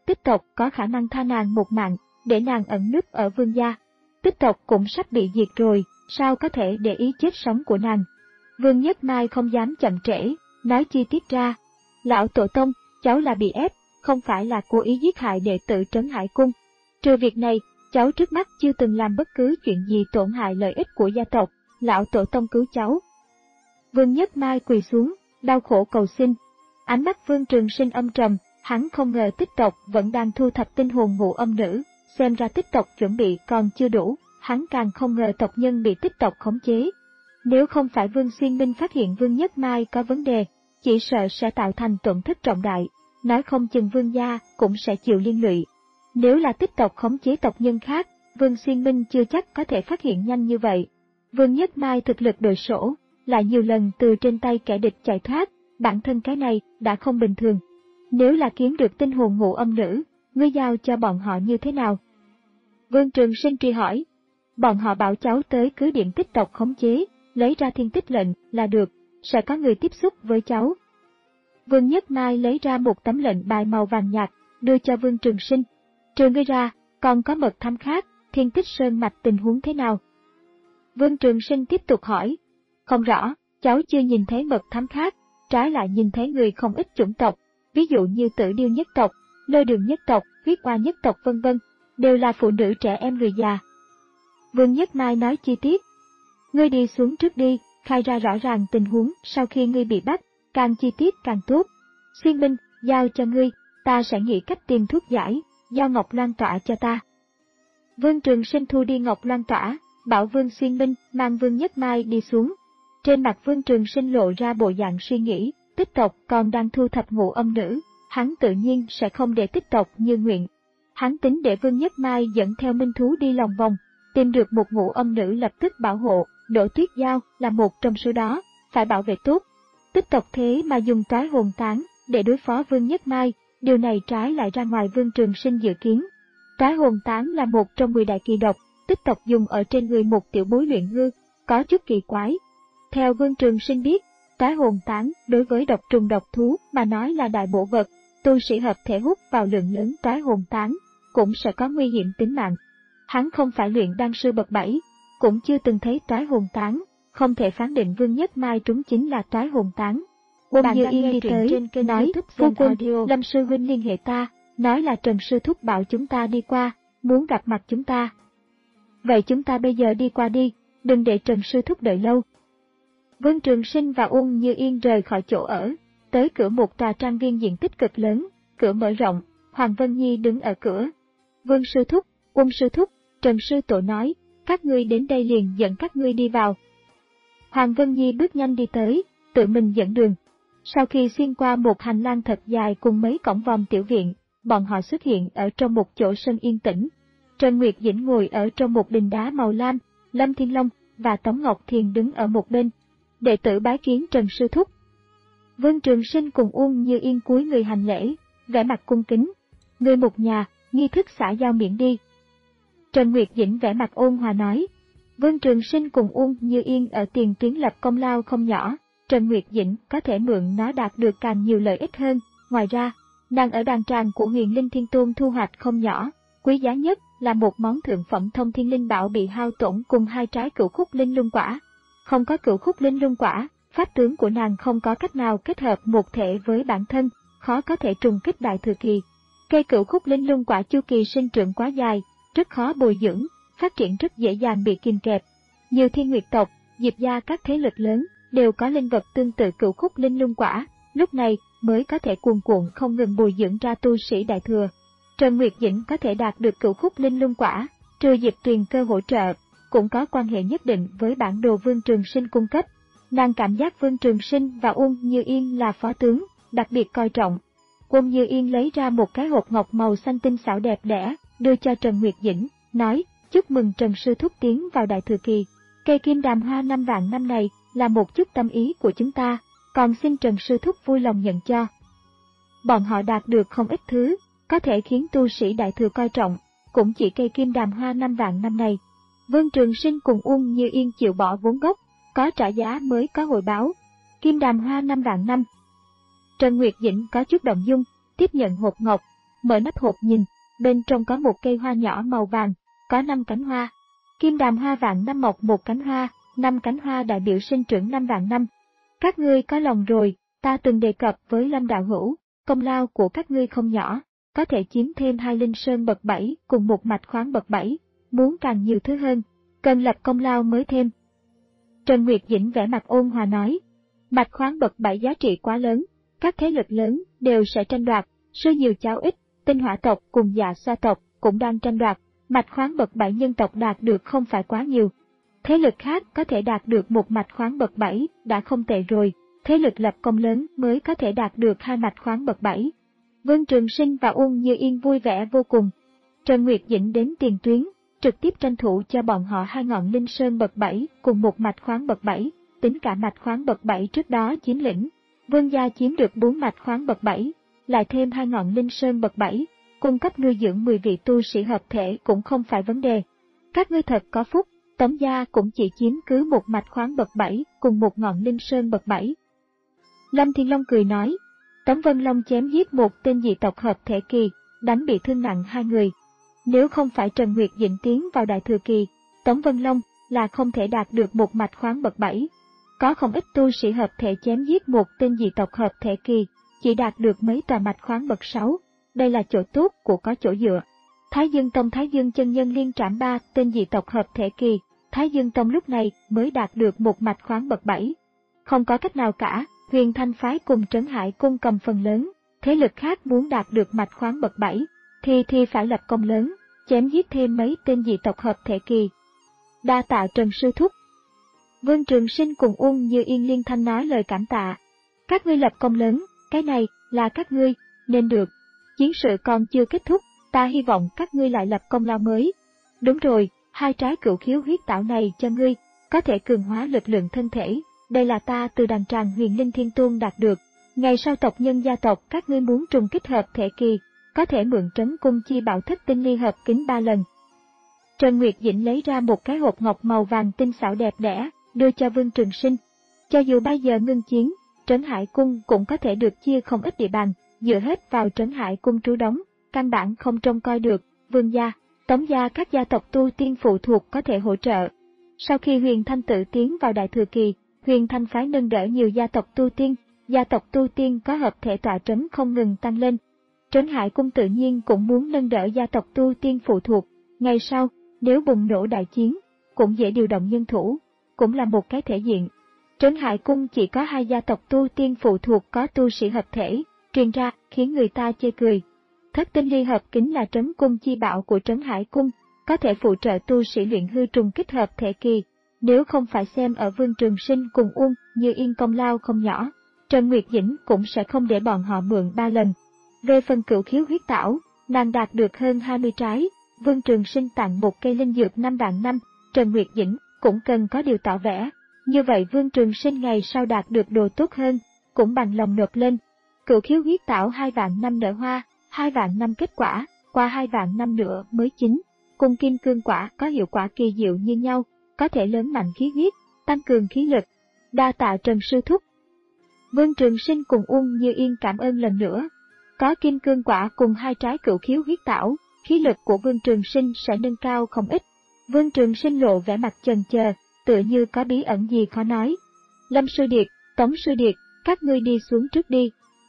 Tích tộc có khả năng tha nàng một mạng, để nàng ẩn núp ở vương gia. Tích tộc cũng sắp bị diệt rồi, sao có thể để ý chết sống của nàng. Vương Nhất Mai không dám chậm trễ, nói chi tiết ra. Lão tổ tông, cháu là bị ép, không phải là cố ý giết hại đệ tử Trấn Hải Cung. Trừ việc này, cháu trước mắt chưa từng làm bất cứ chuyện gì tổn hại lợi ích của gia tộc, lão tổ tông cứu cháu. Vương Nhất Mai quỳ xuống, đau khổ cầu xin. Ánh mắt Vương Trường Sinh âm trầm, hắn không ngờ Tích tộc vẫn đang thu thập tinh hồn ngũ âm nữ, xem ra Tích tộc chuẩn bị còn chưa đủ, hắn càng không ngờ tộc nhân bị Tích tộc khống chế. Nếu không phải Vương Xuyên Minh phát hiện Vương Nhất Mai có vấn đề, chỉ sợ sẽ tạo thành tổn thất trọng đại, nói không chừng Vương gia cũng sẽ chịu liên lụy. Nếu là Tích tộc khống chế tộc nhân khác, Vương Xuyên Minh chưa chắc có thể phát hiện nhanh như vậy. Vương Nhất Mai thực lực đội sổ, lại nhiều lần từ trên tay kẻ địch chạy thoát, bản thân cái này đã không bình thường. Nếu là kiếm được tinh hồn ngũ âm nữ, ngươi giao cho bọn họ như thế nào? Vương Trường Sinh truy hỏi. Bọn họ bảo cháu tới cứ điểm Tích tộc khống chế, lấy ra thiên tích lệnh là được, sẽ có người tiếp xúc với cháu. Vương Nhất Mai lấy ra một tấm lệnh bài màu vàng nhạt, đưa cho Vương Trường Sinh. Trừ ngươi ra, còn có mật thám khác, thiên tích sơn mạch tình huống thế nào? Vương Trường Sinh tiếp tục hỏi. Không rõ, cháu chưa nhìn thấy mật thám khác, trái lại nhìn thấy người không ít chủng tộc, ví dụ như Tử Điêu nhất tộc, Lôi Đường nhất tộc, Huyết Oa nhất tộc vân vân, đều là phụ nữ trẻ em người già. Vương Nhất Mai nói chi tiết. Ngươi đi xuống trước đi, khai ra rõ ràng tình huống sau khi ngươi bị bắt, càng chi tiết càng tốt. Xuyên Minh, giao cho ngươi, ta sẽ nghĩ cách tìm thuốc giải, giao Ngọc Loan Tỏa cho ta. Vương Trường Sinh thu đi Ngọc Loan Tỏa, bảo Vương Xuyên Minh mang Vương Nhất Mai đi xuống. Trên mặt Vương Trường Sinh lộ ra bộ dạng suy nghĩ, Tích tộc còn đang thu thập ngũ âm nữ, hắn tự nhiên sẽ không để Tích tộc như nguyện. Hắn tính để Vương Nhất Mai dẫn theo minh thú đi lòng vòng, tìm được một ngũ âm nữ lập tức bảo hộ, Đỗ Tuyết Giao là một trong số đó, phải bảo vệ tốt. Tích tộc thế mà dùng toái hồn tán để đối phó Vương Nhất Mai, điều này trái lại ra ngoài Vương Trường Sinh dự kiến. Toái hồn tán là một trong mười đại kỳ độc, Tích tộc dùng ở trên người một tiểu bối luyện hư, có chút kỳ quái. Theo Vương Trường Sinh biết, toái hồn tán đối với độc trùng độc thú mà nói là đại bổ vật, tu sĩ hợp thể hút vào lượng lớn toái hồn tán, cũng sẽ có nguy hiểm tính mạng. Hắn không phải luyện đan sư bậc bảy, cũng chưa từng thấy toái hồn tán, không thể phán định Vương Nhất Mai trúng chính là toái hồn tán. Ôn Như Yên đi tới, trên kênh nói, phu quân, Lâm sư huynh liên hệ ta, nói là Trần sư thúc bảo chúng ta đi qua, muốn gặp mặt chúng ta. Vậy chúng ta bây giờ đi qua đi, đừng để Trần sư thúc đợi lâu. Vương Trường Sinh và Ôn Như Yên rời khỏi chỗ ở, tới cửa một tòa trang viên diện tích cực lớn, cửa mở rộng, Hoàng Vân Nhi đứng ở cửa. Vương sư thúc, Ôn sư thúc, Trần sư tổ nói, các ngươi đến đây liền dẫn các ngươi đi vào. Hoàng Vân Nhi bước nhanh đi tới, tự mình dẫn đường. Sau khi xuyên qua một hành lang thật dài cùng mấy cổng vòm tiểu viện, bọn họ xuất hiện ở trong một chỗ sân yên tĩnh. Trần Nguyệt Dĩnh ngồi ở trong một đình đá màu lam, Lâm Thiên Long và Tống Ngọc Thiền đứng ở một bên. Đệ tử bái kiến Trần sư thúc. Vương Trường Sinh cùng Uông Như Yên cúi người hành lễ, vẻ mặt cung kính. Người một nhà, nghi thức xã giao miễn đi. Trần Nguyệt Dĩnh vẻ mặt ôn hòa nói. Vương Trường Sinh cùng Uông Như Yên ở tiền tuyến lập công lao không nhỏ, Trần Nguyệt Dĩnh có thể mượn nó đạt được càng nhiều lợi ích hơn. Ngoài ra, nàng ở đàn tràng của Huyền Linh Thiên Tôn thu hoạch không nhỏ, quý giá nhất là một món thượng phẩm thông thiên linh bảo bị hao tổn cùng hai trái cửu khúc linh lung quả. Không có cửu khúc linh lung quả, pháp tướng của nàng không có cách nào kết hợp một thể với bản thân, khó có thể trùng kích đại thừa kỳ. Cây cửu khúc linh lung quả chu kỳ sinh trưởng quá dài, rất khó bồi dưỡng, phát triển rất dễ dàng bị kìm kẹp. Nhiều thiên nguyệt tộc, Diệp gia các thế lực lớn đều có linh vật tương tự cửu khúc linh lung quả, lúc này mới có thể cuồn cuộn không ngừng bồi dưỡng ra tu sĩ đại thừa. Trần Nguyệt Dĩnh có thể đạt được cửu khúc linh lung quả, trừ Diệp Tuyền Cơ hỗ trợ, cũng có quan hệ nhất định với bản đồ Vương Trường Sinh cung cấp. Nàng cảm giác Vương Trường Sinh và Uông Như Yên là phó tướng, đặc biệt coi trọng. Uông Như Yên lấy ra một cái hộp ngọc màu xanh tinh xảo đẹp đẽ, đưa cho Trần Nguyệt Dĩnh, nói, chúc mừng Trần sư thúc tiến vào đại thừa kỳ. Cây kim đàm hoa năm vạn năm này là một chút tâm ý của chúng ta, còn xin Trần sư thúc vui lòng nhận cho. Bọn họ đạt được không ít thứ, có thể khiến tu sĩ đại thừa coi trọng, cũng chỉ cây kim đàm hoa năm vạn năm này. Vương Trường Sinh cùng Uông Như Yên chịu bỏ vốn gốc, có trả giá mới có hồi báo. Kim đàm hoa năm vạn năm. Trần Nguyệt Dĩnh có chút động dung, tiếp nhận hộp ngọc, mở nắp hộp nhìn, bên trong có một cây hoa nhỏ màu vàng, có năm cánh hoa. Kim đàm hoa vạn năm mọc một cánh hoa, năm cánh hoa đại biểu sinh trưởng năm vạn năm. Các ngươi có lòng rồi, ta từng đề cập với Lâm đạo hữu, công lao của các ngươi không nhỏ, có thể chiếm thêm hai linh sơn bậc bảy cùng một mạch khoáng bậc bảy, muốn càng nhiều thứ hơn, cần lập công lao mới thêm. Trần Nguyệt Dĩnh vẻ mặt ôn hòa nói, mạch khoáng bậc bảy giá trị quá lớn, các thế lực lớn đều sẽ tranh đoạt, sư nhiều cháu ít, tinh hỏa tộc cùng dạ xoa tộc cũng đang tranh đoạt, mạch khoáng bậc bảy nhân tộc đạt được không phải quá nhiều. Thế lực khác có thể đạt được một mạch khoáng bậc bảy đã không tệ rồi, thế lực lập công lớn mới có thể đạt được hai mạch khoáng bậc bảy. Vương Trường Sinh và Uông Như Yên vui vẻ vô cùng. Trần Nguyệt Dĩnh đến tiền tuyến, trực tiếp tranh thủ cho bọn họ hai ngọn linh sơn bậc bảy cùng một mạch khoáng bậc bảy, tính cả mạch khoáng bậc bảy trước đó chiếm lĩnh. Vương gia chiếm được bốn mạch khoáng bậc bảy, lại thêm hai ngọn linh sơn bậc bảy, cung cấp nuôi dưỡng mười vị tu sĩ hợp thể cũng không phải vấn đề. Các ngươi thật có phúc, Tống gia cũng chỉ chiếm cứ một mạch khoáng bậc bảy cùng một ngọn linh sơn bậc bảy. Lâm Thiên Long cười nói, Tống Vân Long chém giết một tên dị tộc hợp thể kỳ, đánh bị thương nặng hai người. Nếu không phải Trần Nguyệt Dĩnh tiến vào đại thừa kỳ, Tống Vân Long là không thể đạt được một mạch khoáng bậc bảy. Có không ít tu sĩ hợp thể chém giết một tên dị tộc hợp thể kỳ, chỉ đạt được mấy tòa mạch khoáng bậc sáu. Đây là chỗ tốt của có chỗ dựa. Thái Dương Tông Thái Dương chân nhân liên trảm ba tên dị tộc hợp thể kỳ, Thái Dương Tông lúc này mới đạt được một mạch khoáng bậc bảy. Không có cách nào cả, Huyền Thanh phái cùng Trấn Hải cung cầm phần lớn, thế lực khác muốn đạt được mạch khoáng bậc bảy, thì thì phải lập công lớn, chém giết thêm mấy tên dị tộc hợp thể kỳ. Đa tạ Trần sư thúc. Vương Trường Sinh cùng Uông Như Yên liên thanh nói lời cảm tạ. Các ngươi lập công lớn, cái này là các ngươi nên được. Chiến sự còn chưa kết thúc, ta hy vọng các ngươi lại lập công lao mới. Đúng rồi, hai trái cửu khiếu huyết tảo này cho ngươi, có thể cường hóa lực lượng thân thể. Đây là ta từ đàn tràng Huyền Linh Thiên Tôn đạt được. Ngày sau tộc nhân gia tộc các ngươi muốn trùng kích hợp thể kỳ, có thể mượn trấn cung chi bảo thất tinh ly hợp kính ba lần. Trần Nguyệt Dĩnh lấy ra một cái hộp ngọc màu vàng tinh xảo đẹp đẽ, đưa cho Vương Trường Sinh. Cho dù bây giờ ngưng chiến, Trấn Hải cung cũng có thể được chia không ít địa bàn, dựa hết vào Trấn Hải cung trú đóng, căn bản không trông coi được. Vương gia, Tống gia các gia tộc tu tiên phụ thuộc có thể hỗ trợ. Sau khi Huyền Thanh tự tiến vào đại thừa kỳ, Huyền Thanh phái nâng đỡ nhiều gia tộc tu tiên, gia tộc tu tiên có hợp thể tọa trấn không ngừng tăng lên. Trấn Hải cung tự nhiên cũng muốn nâng đỡ gia tộc tu tiên phụ thuộc, ngày sau, nếu bùng nổ đại chiến, cũng dễ điều động nhân thủ, cũng là một cái thể diện. Trấn Hải cung chỉ có hai gia tộc tu tiên phụ thuộc có tu sĩ hợp thể, truyền ra khiến người ta chê cười. Thất tinh ly hợp kính là trấn cung chi bảo của Trấn Hải cung, có thể phụ trợ tu sĩ luyện hư trùng kích hợp thể kỳ. Nếu không phải xem ở Vương Trường Sinh cùng Uông Như Yên công lao không nhỏ, Trần Nguyệt Dĩnh cũng sẽ không để bọn họ mượn ba lần. Về phần cửu khiếu huyết tảo, nàng đạt được hơn hai mươi trái, Vương Trường Sinh tặng một cây linh dược năm vạn năm, Trần Nguyệt Dĩnh cũng cần có điều tỏ vẻ. Như vậy Vương Trường Sinh ngày sau đạt được đồ tốt hơn, cũng bằng lòng nộp lên. Cửu khiếu huyết tảo hai vạn năm nở hoa, hai vạn năm kết quả, qua hai vạn năm nữa mới chín. Cùng kim cương quả có hiệu quả kỳ diệu như nhau, có thể lớn mạnh khí huyết, tăng cường khí lực. Đa tạ Trần sư thúc. Vương Trường Sinh cùng Uông Như Yên cảm ơn lần nữa. Có kim cương quả cùng hai trái cửu khiếu huyết tảo, khí lực của Vương Trường Sinh sẽ nâng cao không ít. Vương Trường Sinh lộ vẻ mặt chần chờ, tựa như có bí ẩn gì khó nói. Lâm sư điệt, Tống sư điệt, các ngươi đi xuống trước đi.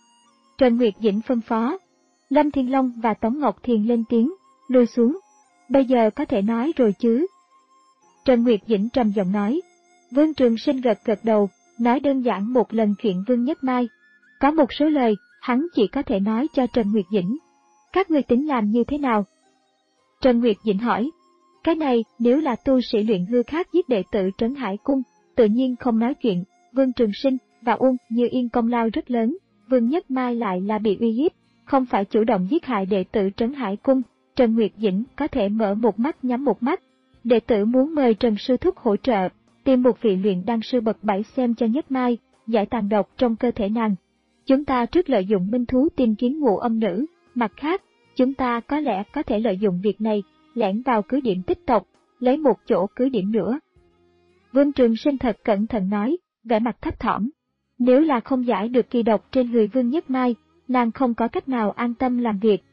Trần Nguyệt Dĩnh phân phó. Lâm Thiên Long và Tống Ngọc Thiền lên tiếng, lui xuống. Bây giờ có thể nói rồi chứ? Trần Nguyệt Dĩnh trầm giọng nói. Vương Trường Sinh gật gật đầu, nói đơn giản một lần chuyện Vương Nhất Mai. Có một số lời, hắn chỉ có thể nói cho Trần Nguyệt Dĩnh. Các ngươi tính làm như thế nào? Trần Nguyệt Dĩnh hỏi. Cái này, nếu là tu sĩ luyện hư khác giết đệ tử Trấn Hải cung, tự nhiên không nói chuyện. Vương Trường Sinh và Uông Như Yên công lao rất lớn, Vương Nhất Mai lại là bị uy hiếp, không phải chủ động giết hại đệ tử Trấn Hải cung. Trần Nguyệt Dĩnh có thể mở một mắt nhắm một mắt. Đệ tử muốn mời Trần sư thúc hỗ trợ, tìm một vị luyện đan sư bậc bảy xem cho Nhất Mai, giải tàn độc trong cơ thể nàng. Chúng ta trước lợi dụng minh thú tìm kiếm ngũ âm nữ, mặt khác, chúng ta có lẽ có thể lợi dụng việc này, lẻn vào cứ điểm tích tộc, lấy một chỗ cứ điểm nữa. Vương Trường Sinh thật cẩn thận nói, vẻ mặt thấp thỏm. Nếu là không giải được kỳ độc trên người Vương Nhất Mai, nàng không có cách nào an tâm làm việc.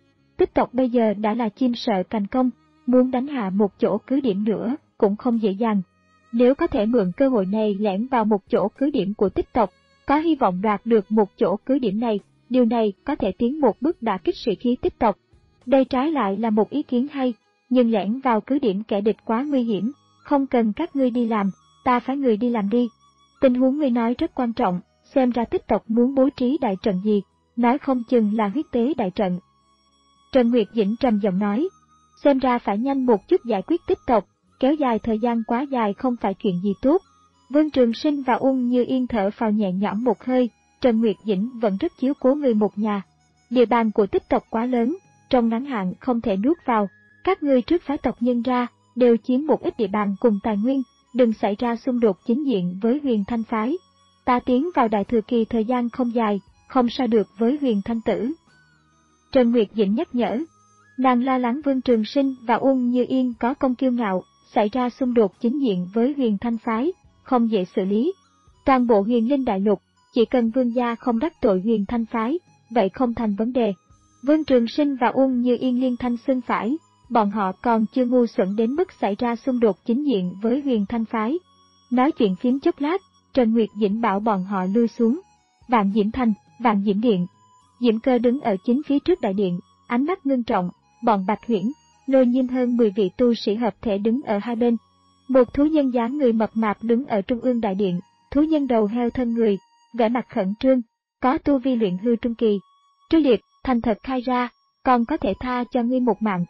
Tích tộc bây giờ đã là chim sợ cành cong, muốn đánh hạ một chỗ cứ điểm nữa cũng không dễ dàng. Nếu có thể mượn cơ hội này lẻn vào một chỗ cứ điểm của Tích tộc, có hy vọng đoạt được một chỗ cứ điểm này, điều này có thể tiến một bước đả kích sĩ khí Tích tộc. Đây trái lại là một ý kiến hay, nhưng lẻn vào cứ điểm kẻ địch quá nguy hiểm, không cần các ngươi đi làm, ta phái người đi làm đi. Tình huống ngươi nói rất quan trọng, xem ra Tích tộc muốn bố trí đại trận gì, nói không chừng là huyết tế đại trận. Trần Nguyệt Dĩnh trầm giọng nói, xem ra phải nhanh một chút giải quyết Tích tộc, kéo dài thời gian quá dài không phải chuyện gì tốt. Vương Trường Sinh và Uông Như Yên thở phào nhẹ nhõm một hơi, Trần Nguyệt Dĩnh vẫn rất chiếu cố người một nhà. Địa bàn của Tích tộc quá lớn, trong ngắn hạn không thể nuốt vào, các ngươi trước phái tộc nhân ra, đều chiếm một ít địa bàn cùng tài nguyên, đừng xảy ra xung đột chính diện với Huyền Thanh phái. Ta tiến vào đại thừa kỳ thời gian không dài, không sao được với Huyền Thanh tử. Trần Nguyệt Dĩnh nhắc nhở, nàng lo lắng Vương Trường Sinh và Uông Như Yên có công kiêu ngạo, xảy ra xung đột chính diện với Huyền Thanh phái, không dễ xử lý. Toàn bộ Huyền Linh đại lục, chỉ cần Vương gia không đắc tội Huyền Thanh phái, vậy không thành vấn đề. Vương Trường Sinh và Uông Như Yên liên thanh xưng phải, bọn họ còn chưa ngu xuẩn đến mức xảy ra xung đột chính diện với Huyền Thanh phái. Nói chuyện phím chốc lát, Trần Nguyệt Dĩnh bảo bọn họ lui xuống. Vạn Diễm Thành, Vạn Diễm Điện. Diễm Cơ đứng ở chính phía trước đại điện, ánh mắt ngưng trọng, bọn Bạch Huyễn, Lôi Nhiêm hơn mười vị tu sĩ hợp thể đứng ở hai bên. Một thú nhân dáng người mập mạp đứng ở trung ương đại điện, thú nhân đầu heo thân người, vẻ mặt khẩn trương, có tu vi luyện hư trung kỳ. Trư Liệt, thành thật khai ra, còn có thể tha cho ngươi một mạng.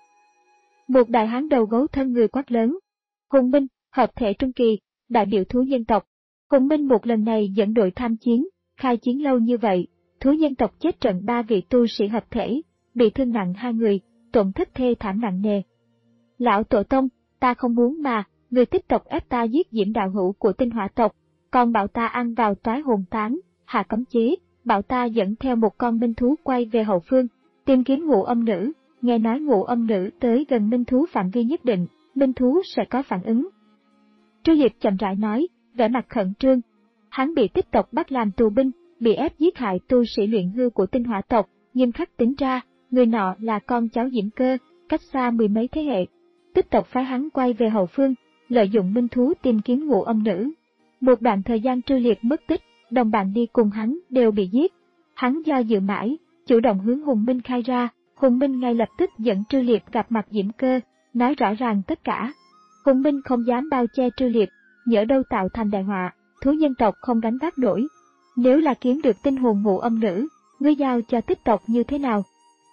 Một đại hán đầu gấu thân người quát lớn. Hùng Minh, hợp thể trung kỳ, đại biểu thú nhân tộc. Hùng Minh một lần này dẫn đội tham chiến, khai chiến lâu như vậy, thú nhân tộc chết trận ba vị tu sĩ hợp thể, bị thương nặng hai người, tổn thất thê thảm nặng nề. Lão tổ tông, ta không muốn mà, người Tích tộc ép ta giết Diễm đạo hữu của Tinh Hỏa tộc, còn bảo ta ăn vào toái hồn tán, hạ cấm chế, bảo ta dẫn theo một con minh thú quay về hậu phương, tìm kiếm ngũ âm nữ, nghe nói ngũ âm nữ tới gần minh thú phạm vi nhất định, minh thú sẽ có phản ứng. Trư Liệt chậm rãi nói, vẻ mặt khẩn trương. Hắn bị Tích tộc bắt làm tù binh, bị ép giết hại tu sĩ luyện hư của Tinh Hỏa tộc, nghiêm khắc tính ra, người nọ là con cháu Diễm Cơ, cách xa mười mấy thế hệ. Tích tộc phái hắn quay về hậu phương, lợi dụng minh thú tìm kiếm ngũ âm nữ. Một đoạn thời gian Trư Liệt mất tích, đồng bạn đi cùng hắn đều bị giết. Hắn do dự mãi, chủ động hướng Hùng Minh khai ra, Hùng Minh ngay lập tức dẫn Trư Liệt gặp mặt Diễm Cơ, nói rõ ràng tất cả. Hùng Minh không dám bao che Trư Liệt, nhỡ đâu tạo thành đại họa, thú nhân tộc không gánh vác nổi. Nếu là kiếm được tinh hồn ngũ âm nữ, ngươi giao cho Tích tộc như thế nào?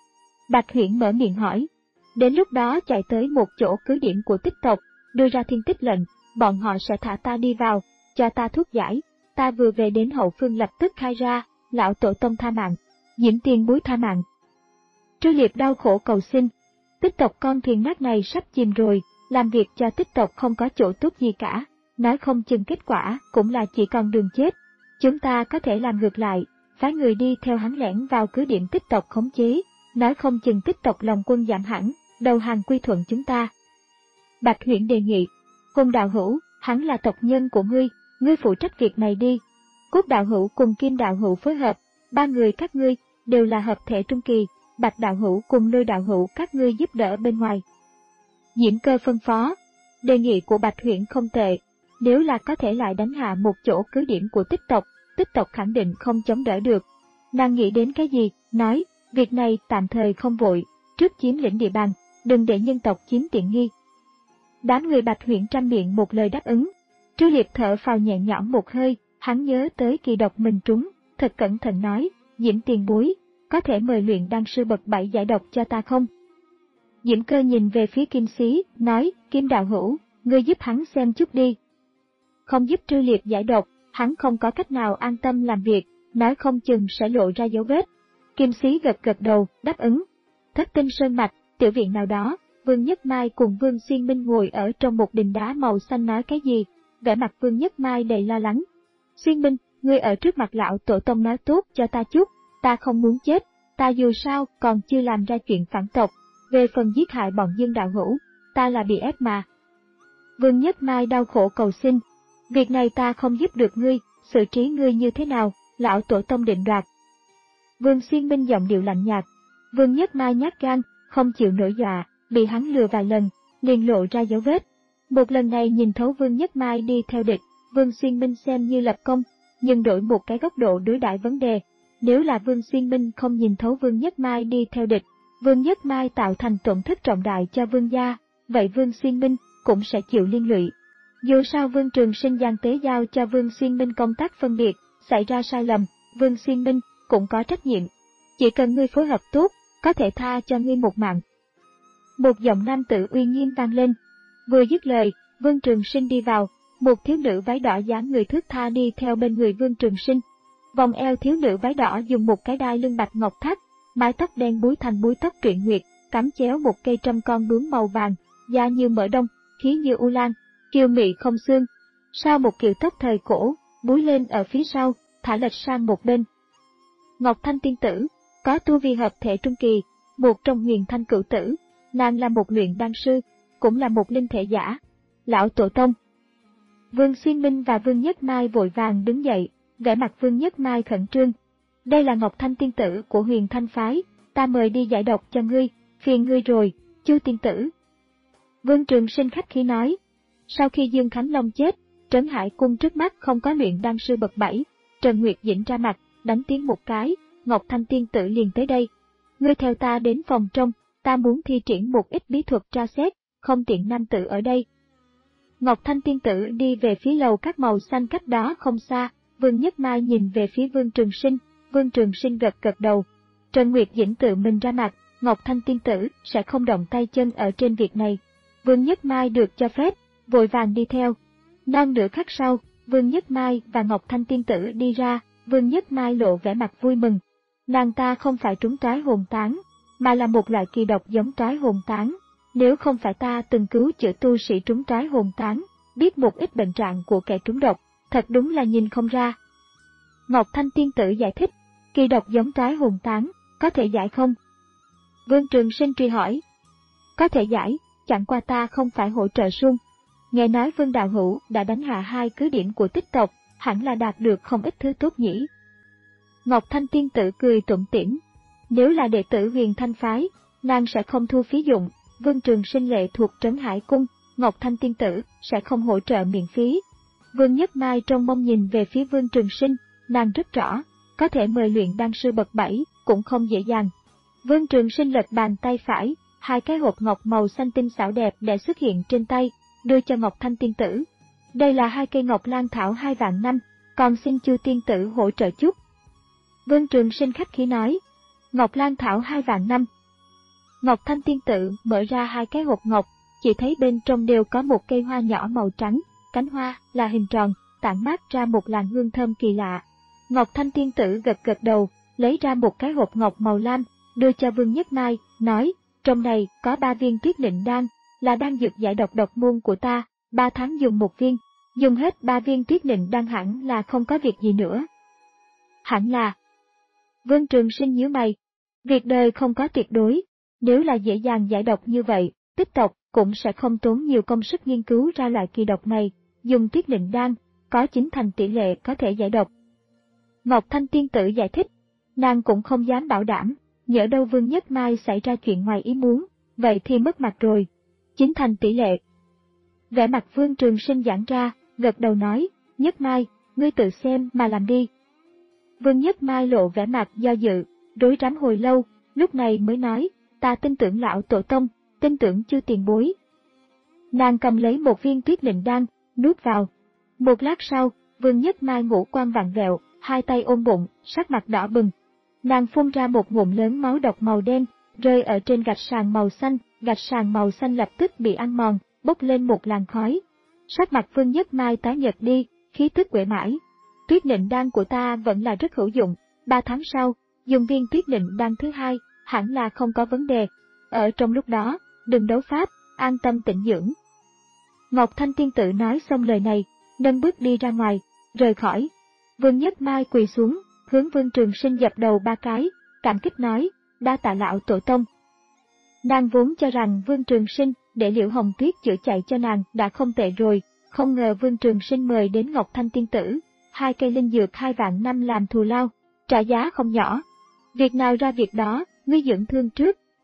Bạch Huyễn mở miệng hỏi. Đến lúc đó chạy tới một chỗ cứ điểm của Tích tộc, đưa ra thiên tích lệnh, bọn họ sẽ thả ta đi vào, cho ta thuốc giải. Ta vừa về đến hậu phương lập tức khai ra, lão tổ tông tha mạng, Diễm tiền bối tha mạng. Trư Liệt đau khổ cầu xin, Tích tộc con thuyền nát này sắp chìm rồi, làm việc cho Tích tộc không có chỗ tốt gì cả, nói không chừng kết quả cũng là chỉ còn đường chết. Chúng ta có thể làm ngược lại, phái người đi theo hắn lẻn vào cứ điểm Tích tộc khống chế, nói không chừng Tích tộc lòng quân giảm hẳn, đầu hàng quy thuận chúng ta. Bạch Huyễn đề nghị, Hùng đạo hữu, hắn là tộc nhân của ngươi, ngươi phụ trách việc này đi. Cốt đạo hữu cùng Kim đạo hữu phối hợp, ba người các ngươi đều là hợp thể trung kỳ, Bạch đạo hữu cùng Lôi đạo hữu các ngươi giúp đỡ bên ngoài. Diễm Cơ phân phó, đề nghị của Bạch Huyễn không tệ, nếu là có thể lại đánh hạ một chỗ cứ điểm của Tích tộc, Tích tộc khẳng định không chống đỡ được. Nàng nghĩ đến cái gì, nói, việc này tạm thời không vội, trước chiếm lĩnh địa bàn, đừng để nhân tộc chiếm tiện nghi. Đám người Bạch Huyễn trăm miệng một lời đáp ứng. Trư Liệt thở phào nhẹ nhõm một hơi, hắn nhớ tới kỳ độc mình trúng, thật cẩn thận nói, Diễm tiền bối, có thể mời luyện đan sư bậc bảy giải độc cho ta không? Diễm Cơ nhìn về phía Kim Xí, nói, Kim đạo hữu, ngươi giúp hắn xem chút đi. Không giúp Trư Liệt giải độc, hắn không có cách nào an tâm làm việc, nói không chừng sẽ lộ ra dấu vết. Kim Xí gật gật đầu, đáp ứng. Thất Tinh Sơn Mạch, tiểu viện nào đó, Vương Nhất Mai cùng Vương Xuyên Minh ngồi ở trong một đình đá màu xanh nói cái gì, vẻ mặt Vương Nhất Mai đầy lo lắng. Xuyên Minh, ngươi ở trước mặt lão tổ tông nói tốt cho ta chút, ta không muốn chết, ta dù sao còn chưa làm ra chuyện phản tộc, về phần giết hại bọn Dương đạo hữu, ta là bị ép mà. Vương Nhất Mai đau khổ cầu xin, việc này ta không giúp được ngươi, xử trí ngươi như thế nào, lão tổ tông định đoạt. Vương Xuyên Minh giọng điệu lạnh nhạt, Vương Nhất Mai nhát gan, không chịu nổi dọa, bị hắn lừa vài lần, liền lộ ra dấu vết. Một lần này nhìn thấu Vương Nhất Mai đi theo địch, Vương Xuyên Minh xem như lập công, nhưng đổi một cái góc độ đối đãi vấn đề. Nếu là Vương Xuyên Minh không nhìn thấu Vương Nhất Mai đi theo địch, Vương Nhất Mai tạo thành tổn thất trọng đại cho Vương gia, vậy Vương Xuyên Minh cũng sẽ chịu liên lụy. Dù sao Vương Trường Sinh giang tế giao cho Vương Xuyên Minh công tác phân biệt, xảy ra sai lầm, Vương Xuyên Minh cũng có trách nhiệm. Chỉ cần ngươi phối hợp tốt, có thể tha cho ngươi một mạng. Một giọng nam tử uy nghiêm vang lên. Vừa dứt lời, Vương Trường Sinh đi vào, một thiếu nữ váy đỏ dáng người thướt tha đi theo bên người Vương Trường Sinh. Vòng eo thiếu nữ váy đỏ dùng một cái đai lưng bạch ngọc thắt, mái tóc đen búi thành búi tóc truyện nguyệt, cắm chéo một cây trăm con bướm màu vàng, da như mỡ đông, khí như u lan, kiều mị không xương. Sau một kiểu tóc thời cổ, búi lên ở phía sau, thả lệch sang một bên. Ngọc Thanh tiên tử, có tu vi hợp thể trung kỳ, một trong huyền thanh cửu tử, nàng là một luyện đan sư, cũng là một linh thể giả. Lão tổ tông. Vương Xuyên Minh và Vương Nhất Mai vội vàng đứng dậy, vẻ mặt Vương Nhất Mai khẩn trương. Đây là Ngọc Thanh tiên tử của huyền thanh phái, ta mời đi giải độc cho ngươi, phiền ngươi rồi, Chu tiên tử. Vương Trường Sinh khách khí nói. Sau khi Dương Khánh Long chết, Trấn Hải cung trước mắt không có luyện đan sư bậc bảy, Trần Nguyệt Dĩnh ra mặt, đánh tiếng một cái, Ngọc Thanh tiên tử liền tới đây. Ngươi theo ta đến phòng trong, ta muốn thi triển một ít bí thuật tra xét, không tiện nam tử ở đây. Ngọc Thanh tiên tử đi về phía lầu các màu xanh cách đó không xa, Vương Nhất Mai nhìn về phía Vương Trường Sinh, Vương Trường Sinh gật gật đầu. Trần Nguyệt Dĩnh tự mình ra mặt, Ngọc Thanh tiên tử sẽ không động tay chân ở trên việc này. Vương Nhất Mai được cho phép, vội vàng đi theo. Non nửa khắc sau, Vương Nhất Mai và Ngọc Thanh tiên tử đi ra, Vương Nhất Mai lộ vẻ mặt vui mừng. Nàng ta không phải trúng toái hồn tán, mà là một loại kỳ độc giống toái hồn tán. Nếu không phải ta từng cứu chữa tu sĩ trúng toái hồn tán, biết một ít bệnh trạng của kẻ trúng độc, thật đúng là nhìn không ra. Ngọc Thanh tiên tử giải thích, kỳ độc giống toái hồn tán, có thể giải không? Vương Trường Sinh truy hỏi. Có thể giải, chẳng qua ta không phải hỗ trợ sung. Nghe nói Vương Đạo Hữu đã đánh hạ hai cứ điểm của tích tộc, hẳn là đạt được không ít thứ tốt nhỉ. Ngọc Thanh tiên tử cười tủm tỉm. Nếu là đệ tử huyền thanh phái, nàng sẽ không thu phí dụng. Vương Trường Sinh lệ thuộc Trấn Hải cung, Ngọc Thanh tiên tử sẽ không hỗ trợ miễn phí. Vương Nhất Mai trong mong nhìn về phía Vương Trường Sinh, nàng rất rõ, có thể mời luyện đan sư bậc bảy cũng không dễ dàng. Vương Trường Sinh lật bàn tay phải, hai cái hộp ngọc màu xanh tinh xảo đẹp đã xuất hiện trên tay, đưa cho Ngọc Thanh tiên tử. Đây là hai cây ngọc lan thảo hai vạn năm, còn xin Chu tiên tử hỗ trợ chút. Vương Trường Sinh khách khí nói, ngọc lan thảo hai vạn năm. Ngọc Thanh tiên tử mở ra hai cái hộp ngọc, chỉ thấy bên trong đều có một cây hoa nhỏ màu trắng, cánh hoa là hình tròn, tản mát ra một làn hương thơm kỳ lạ. Ngọc Thanh tiên tử gật gật đầu, lấy ra một cái hộp ngọc màu lam, đưa cho Vương Nhất Mai, nói, trong này có ba viên tuyết nịnh đan, là đan dược giải độc độc môn của ta, ba tháng dùng một viên, dùng hết ba viên tuyết nịnh đan hẳn là không có việc gì nữa. Hẳn là. Vương Trường Sinh nhíu mày, việc đời không có tuyệt đối, nếu là dễ dàng giải độc như vậy, tích tộc cũng sẽ không tốn nhiều công sức nghiên cứu ra loại kỳ độc này, dùng tuyết nịnh đan, có chín thành tỷ lệ có thể giải độc. Ngọc Thanh tiên tử giải thích, nàng cũng không dám bảo đảm, nhỡ đâu Vương Nhất Mai xảy ra chuyện ngoài ý muốn, vậy thì mất mặt rồi. Chín thành tỷ lệ. Vẻ mặt Vương Trường Sinh giãn ra, gật đầu nói, Nhất Mai, ngươi tự xem mà làm đi. Vương Nhất Mai lộ vẻ mặt do dự, rối rắm hồi lâu, lúc này mới nói, ta tin tưởng lão tổ tông, tin tưởng Chu tiền bối. Nàng cầm lấy một viên tuyết nịnh đan, nuốt vào. Một lát sau, Vương Nhất Mai ngũ quan vặn vẹo, hai tay ôm bụng, sắc mặt đỏ bừng. Nàng phun ra một ngụm lớn máu độc màu đen, rơi ở trên gạch sàn màu xanh, gạch sàn màu xanh lập tức bị ăn mòn, bốc lên một làn khói. Sắc mặt Vương Nhất Mai tái nhợt đi, khí tức uể mãi. Tuyết nịnh đan của ta vẫn là rất hữu dụng, ba tháng sau, dùng viên tuyết nịnh đan thứ hai, hẳn là không có vấn đề. Ở trong lúc đó, đừng đấu pháp, an tâm tĩnh dưỡng. Ngọc Thanh tiên tử nói xong lời này, nâng bước đi ra ngoài, rời khỏi. Vương Nhất Mai quỳ xuống, hướng Vương Trường Sinh dập đầu ba cái, cảm kích nói, đa tạ lão tổ tông. Nàng vốn cho rằng Vương Trường Sinh để Liễu Hồng Tuyết chữa chạy cho nàng đã không tệ rồi, không ngờ Vương Trường Sinh mời đến Ngọc Thanh tiên tử, hai cây linh dược hai vạn năm làm thù lao, trả giá không nhỏ. Việc nào ra việc đó, ngươi dưỡng thương trước,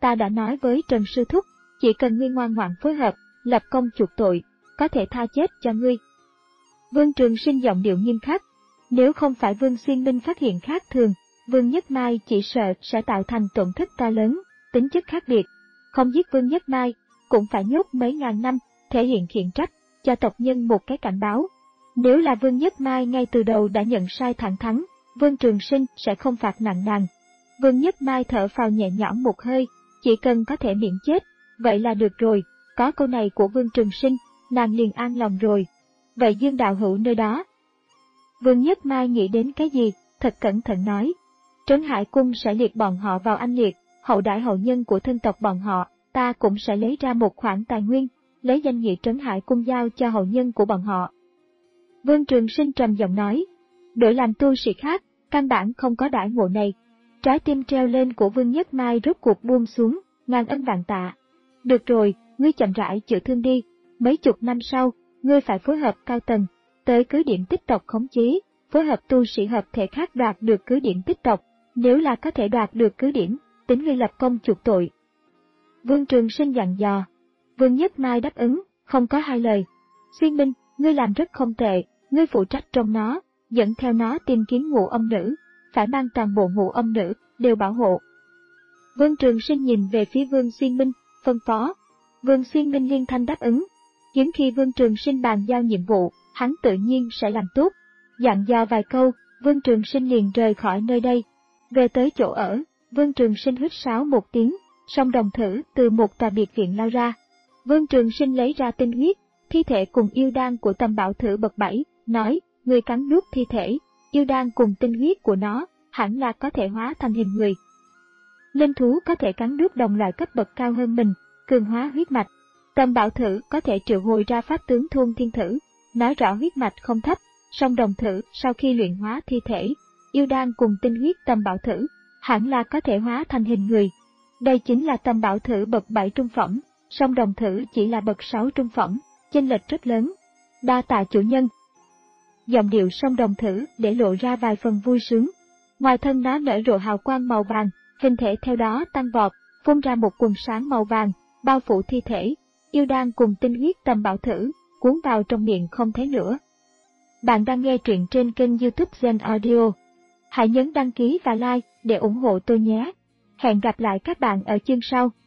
Ta đã nói với Trần Sư Thúc, chỉ cần ngươi ngoan ngoãn phối hợp, lập công chuộc tội, có thể tha chết cho ngươi. Vương Trường Sinh giọng điệu nghiêm khắc. Nếu không phải Vương Xuyên Minh phát hiện khác thường, Vương Nhất Mai chỉ sợ sẽ tạo thành tổn thất to lớn, tính chất khác biệt. Không giết Vương Nhất Mai, cũng phải nhốt mấy ngàn năm, thể hiện khiển trách, cho tộc nhân một cái cảnh báo. Nếu là Vương Nhất Mai ngay từ đầu đã nhận sai thẳng thắn, Vương Trường Sinh sẽ không phạt nặng nàng. Vương Nhất Mai thở phào nhẹ nhõm một hơi, chỉ cần có thể miễn chết, vậy là được rồi, có câu này của Vương Trường Sinh, nàng liền an lòng rồi. Vậy Dương đạo hữu nơi đó? Vương Nhất Mai nghĩ đến cái gì, thật cẩn thận nói. Trấn Hải Cung sẽ liệt bọn họ vào anh liệt, hậu đãi hậu nhân của thân tộc bọn họ, ta cũng sẽ lấy ra một khoản tài nguyên, lấy danh nghĩa Trấn Hải Cung giao cho hậu nhân của bọn họ. Vương Trường Sinh trầm giọng nói, đổi làm tu sĩ khác, căn bản không có đãi ngộ này. Trái tim treo lên của Vương Nhất Mai rốt cuộc buông xuống, ngàn ân vạn tạ. Được rồi, ngươi chậm rãi chữa thương đi, mấy chục năm sau, ngươi phải phối hợp cao tầng, tới cứ điểm tích tộc khống chế, phối hợp tu sĩ hợp thể khác đoạt được cứ điểm tích tộc, nếu là có thể đoạt được cứ điểm, tính ngươi lập công chuộc tội. Vương Trường Sinh dặn dò. Vương Nhất Mai đáp ứng, không có hai lời. Xuyên Minh, ngươi làm rất không tệ, ngươi phụ trách trong nó, dẫn theo nó tìm kiếm ngũ âm nữ, phải mang toàn bộ ngũ âm nữ, đều bảo hộ. Vương Trường Sinh nhìn về phía Vương Xuyên Minh, phân phó. Vương Xuyên Minh liên thanh đáp ứng. Hiếm khi Vương Trường Sinh bàn giao nhiệm vụ, hắn tự nhiên sẽ làm tốt. Dặn dò vài câu, Vương Trường Sinh liền rời khỏi nơi đây. Về tới chỗ ở, Vương Trường Sinh huýt sáo một tiếng, song đồng thử từ một tòa biệt viện lao ra. Vương Trường Sinh lấy ra tinh huyết, thi thể cùng yêu đan của Tầm Bảo Thử bậc bảy, nói, người cắn nuốt thi thể, yêu đan cùng tinh huyết của nó, hẳn là có thể hóa thành hình người. Linh thú có thể cắn nuốt đồng loại cấp bậc cao hơn mình, cường hóa huyết mạch. Tầm Bảo Thử có thể triệu hồi ra pháp tướng Thôn Thiên Thử, nói rõ huyết mạch không thấp, song đồng thử sau khi luyện hóa thi thể, yêu đan cùng tinh huyết Tầm Bảo Thử, hẳn là có thể hóa thành hình người. Đây chính là Tầm Bảo Thử bậc bảy trung phẩm, song đồng thử chỉ là bậc sáu trung phẩm, chênh lệch rất lớn. Đa tạ chủ nhân. Giọng điệu song đồng thử để lộ ra vài phần vui sướng. Ngoài thân nó nở rộ hào quang màu vàng, hình thể theo đó tăng vọt, phun ra một quần sáng màu vàng, bao phủ thi thể, yêu đan cùng tinh huyết Tầm Bảo Thử, cuốn vào trong miệng không thấy nữa. Bạn đang nghe truyện trên kênh YouTube Zen Audio. Hãy nhấn đăng ký và like để ủng hộ tôi nhé. Hẹn gặp lại các bạn ở chương sau.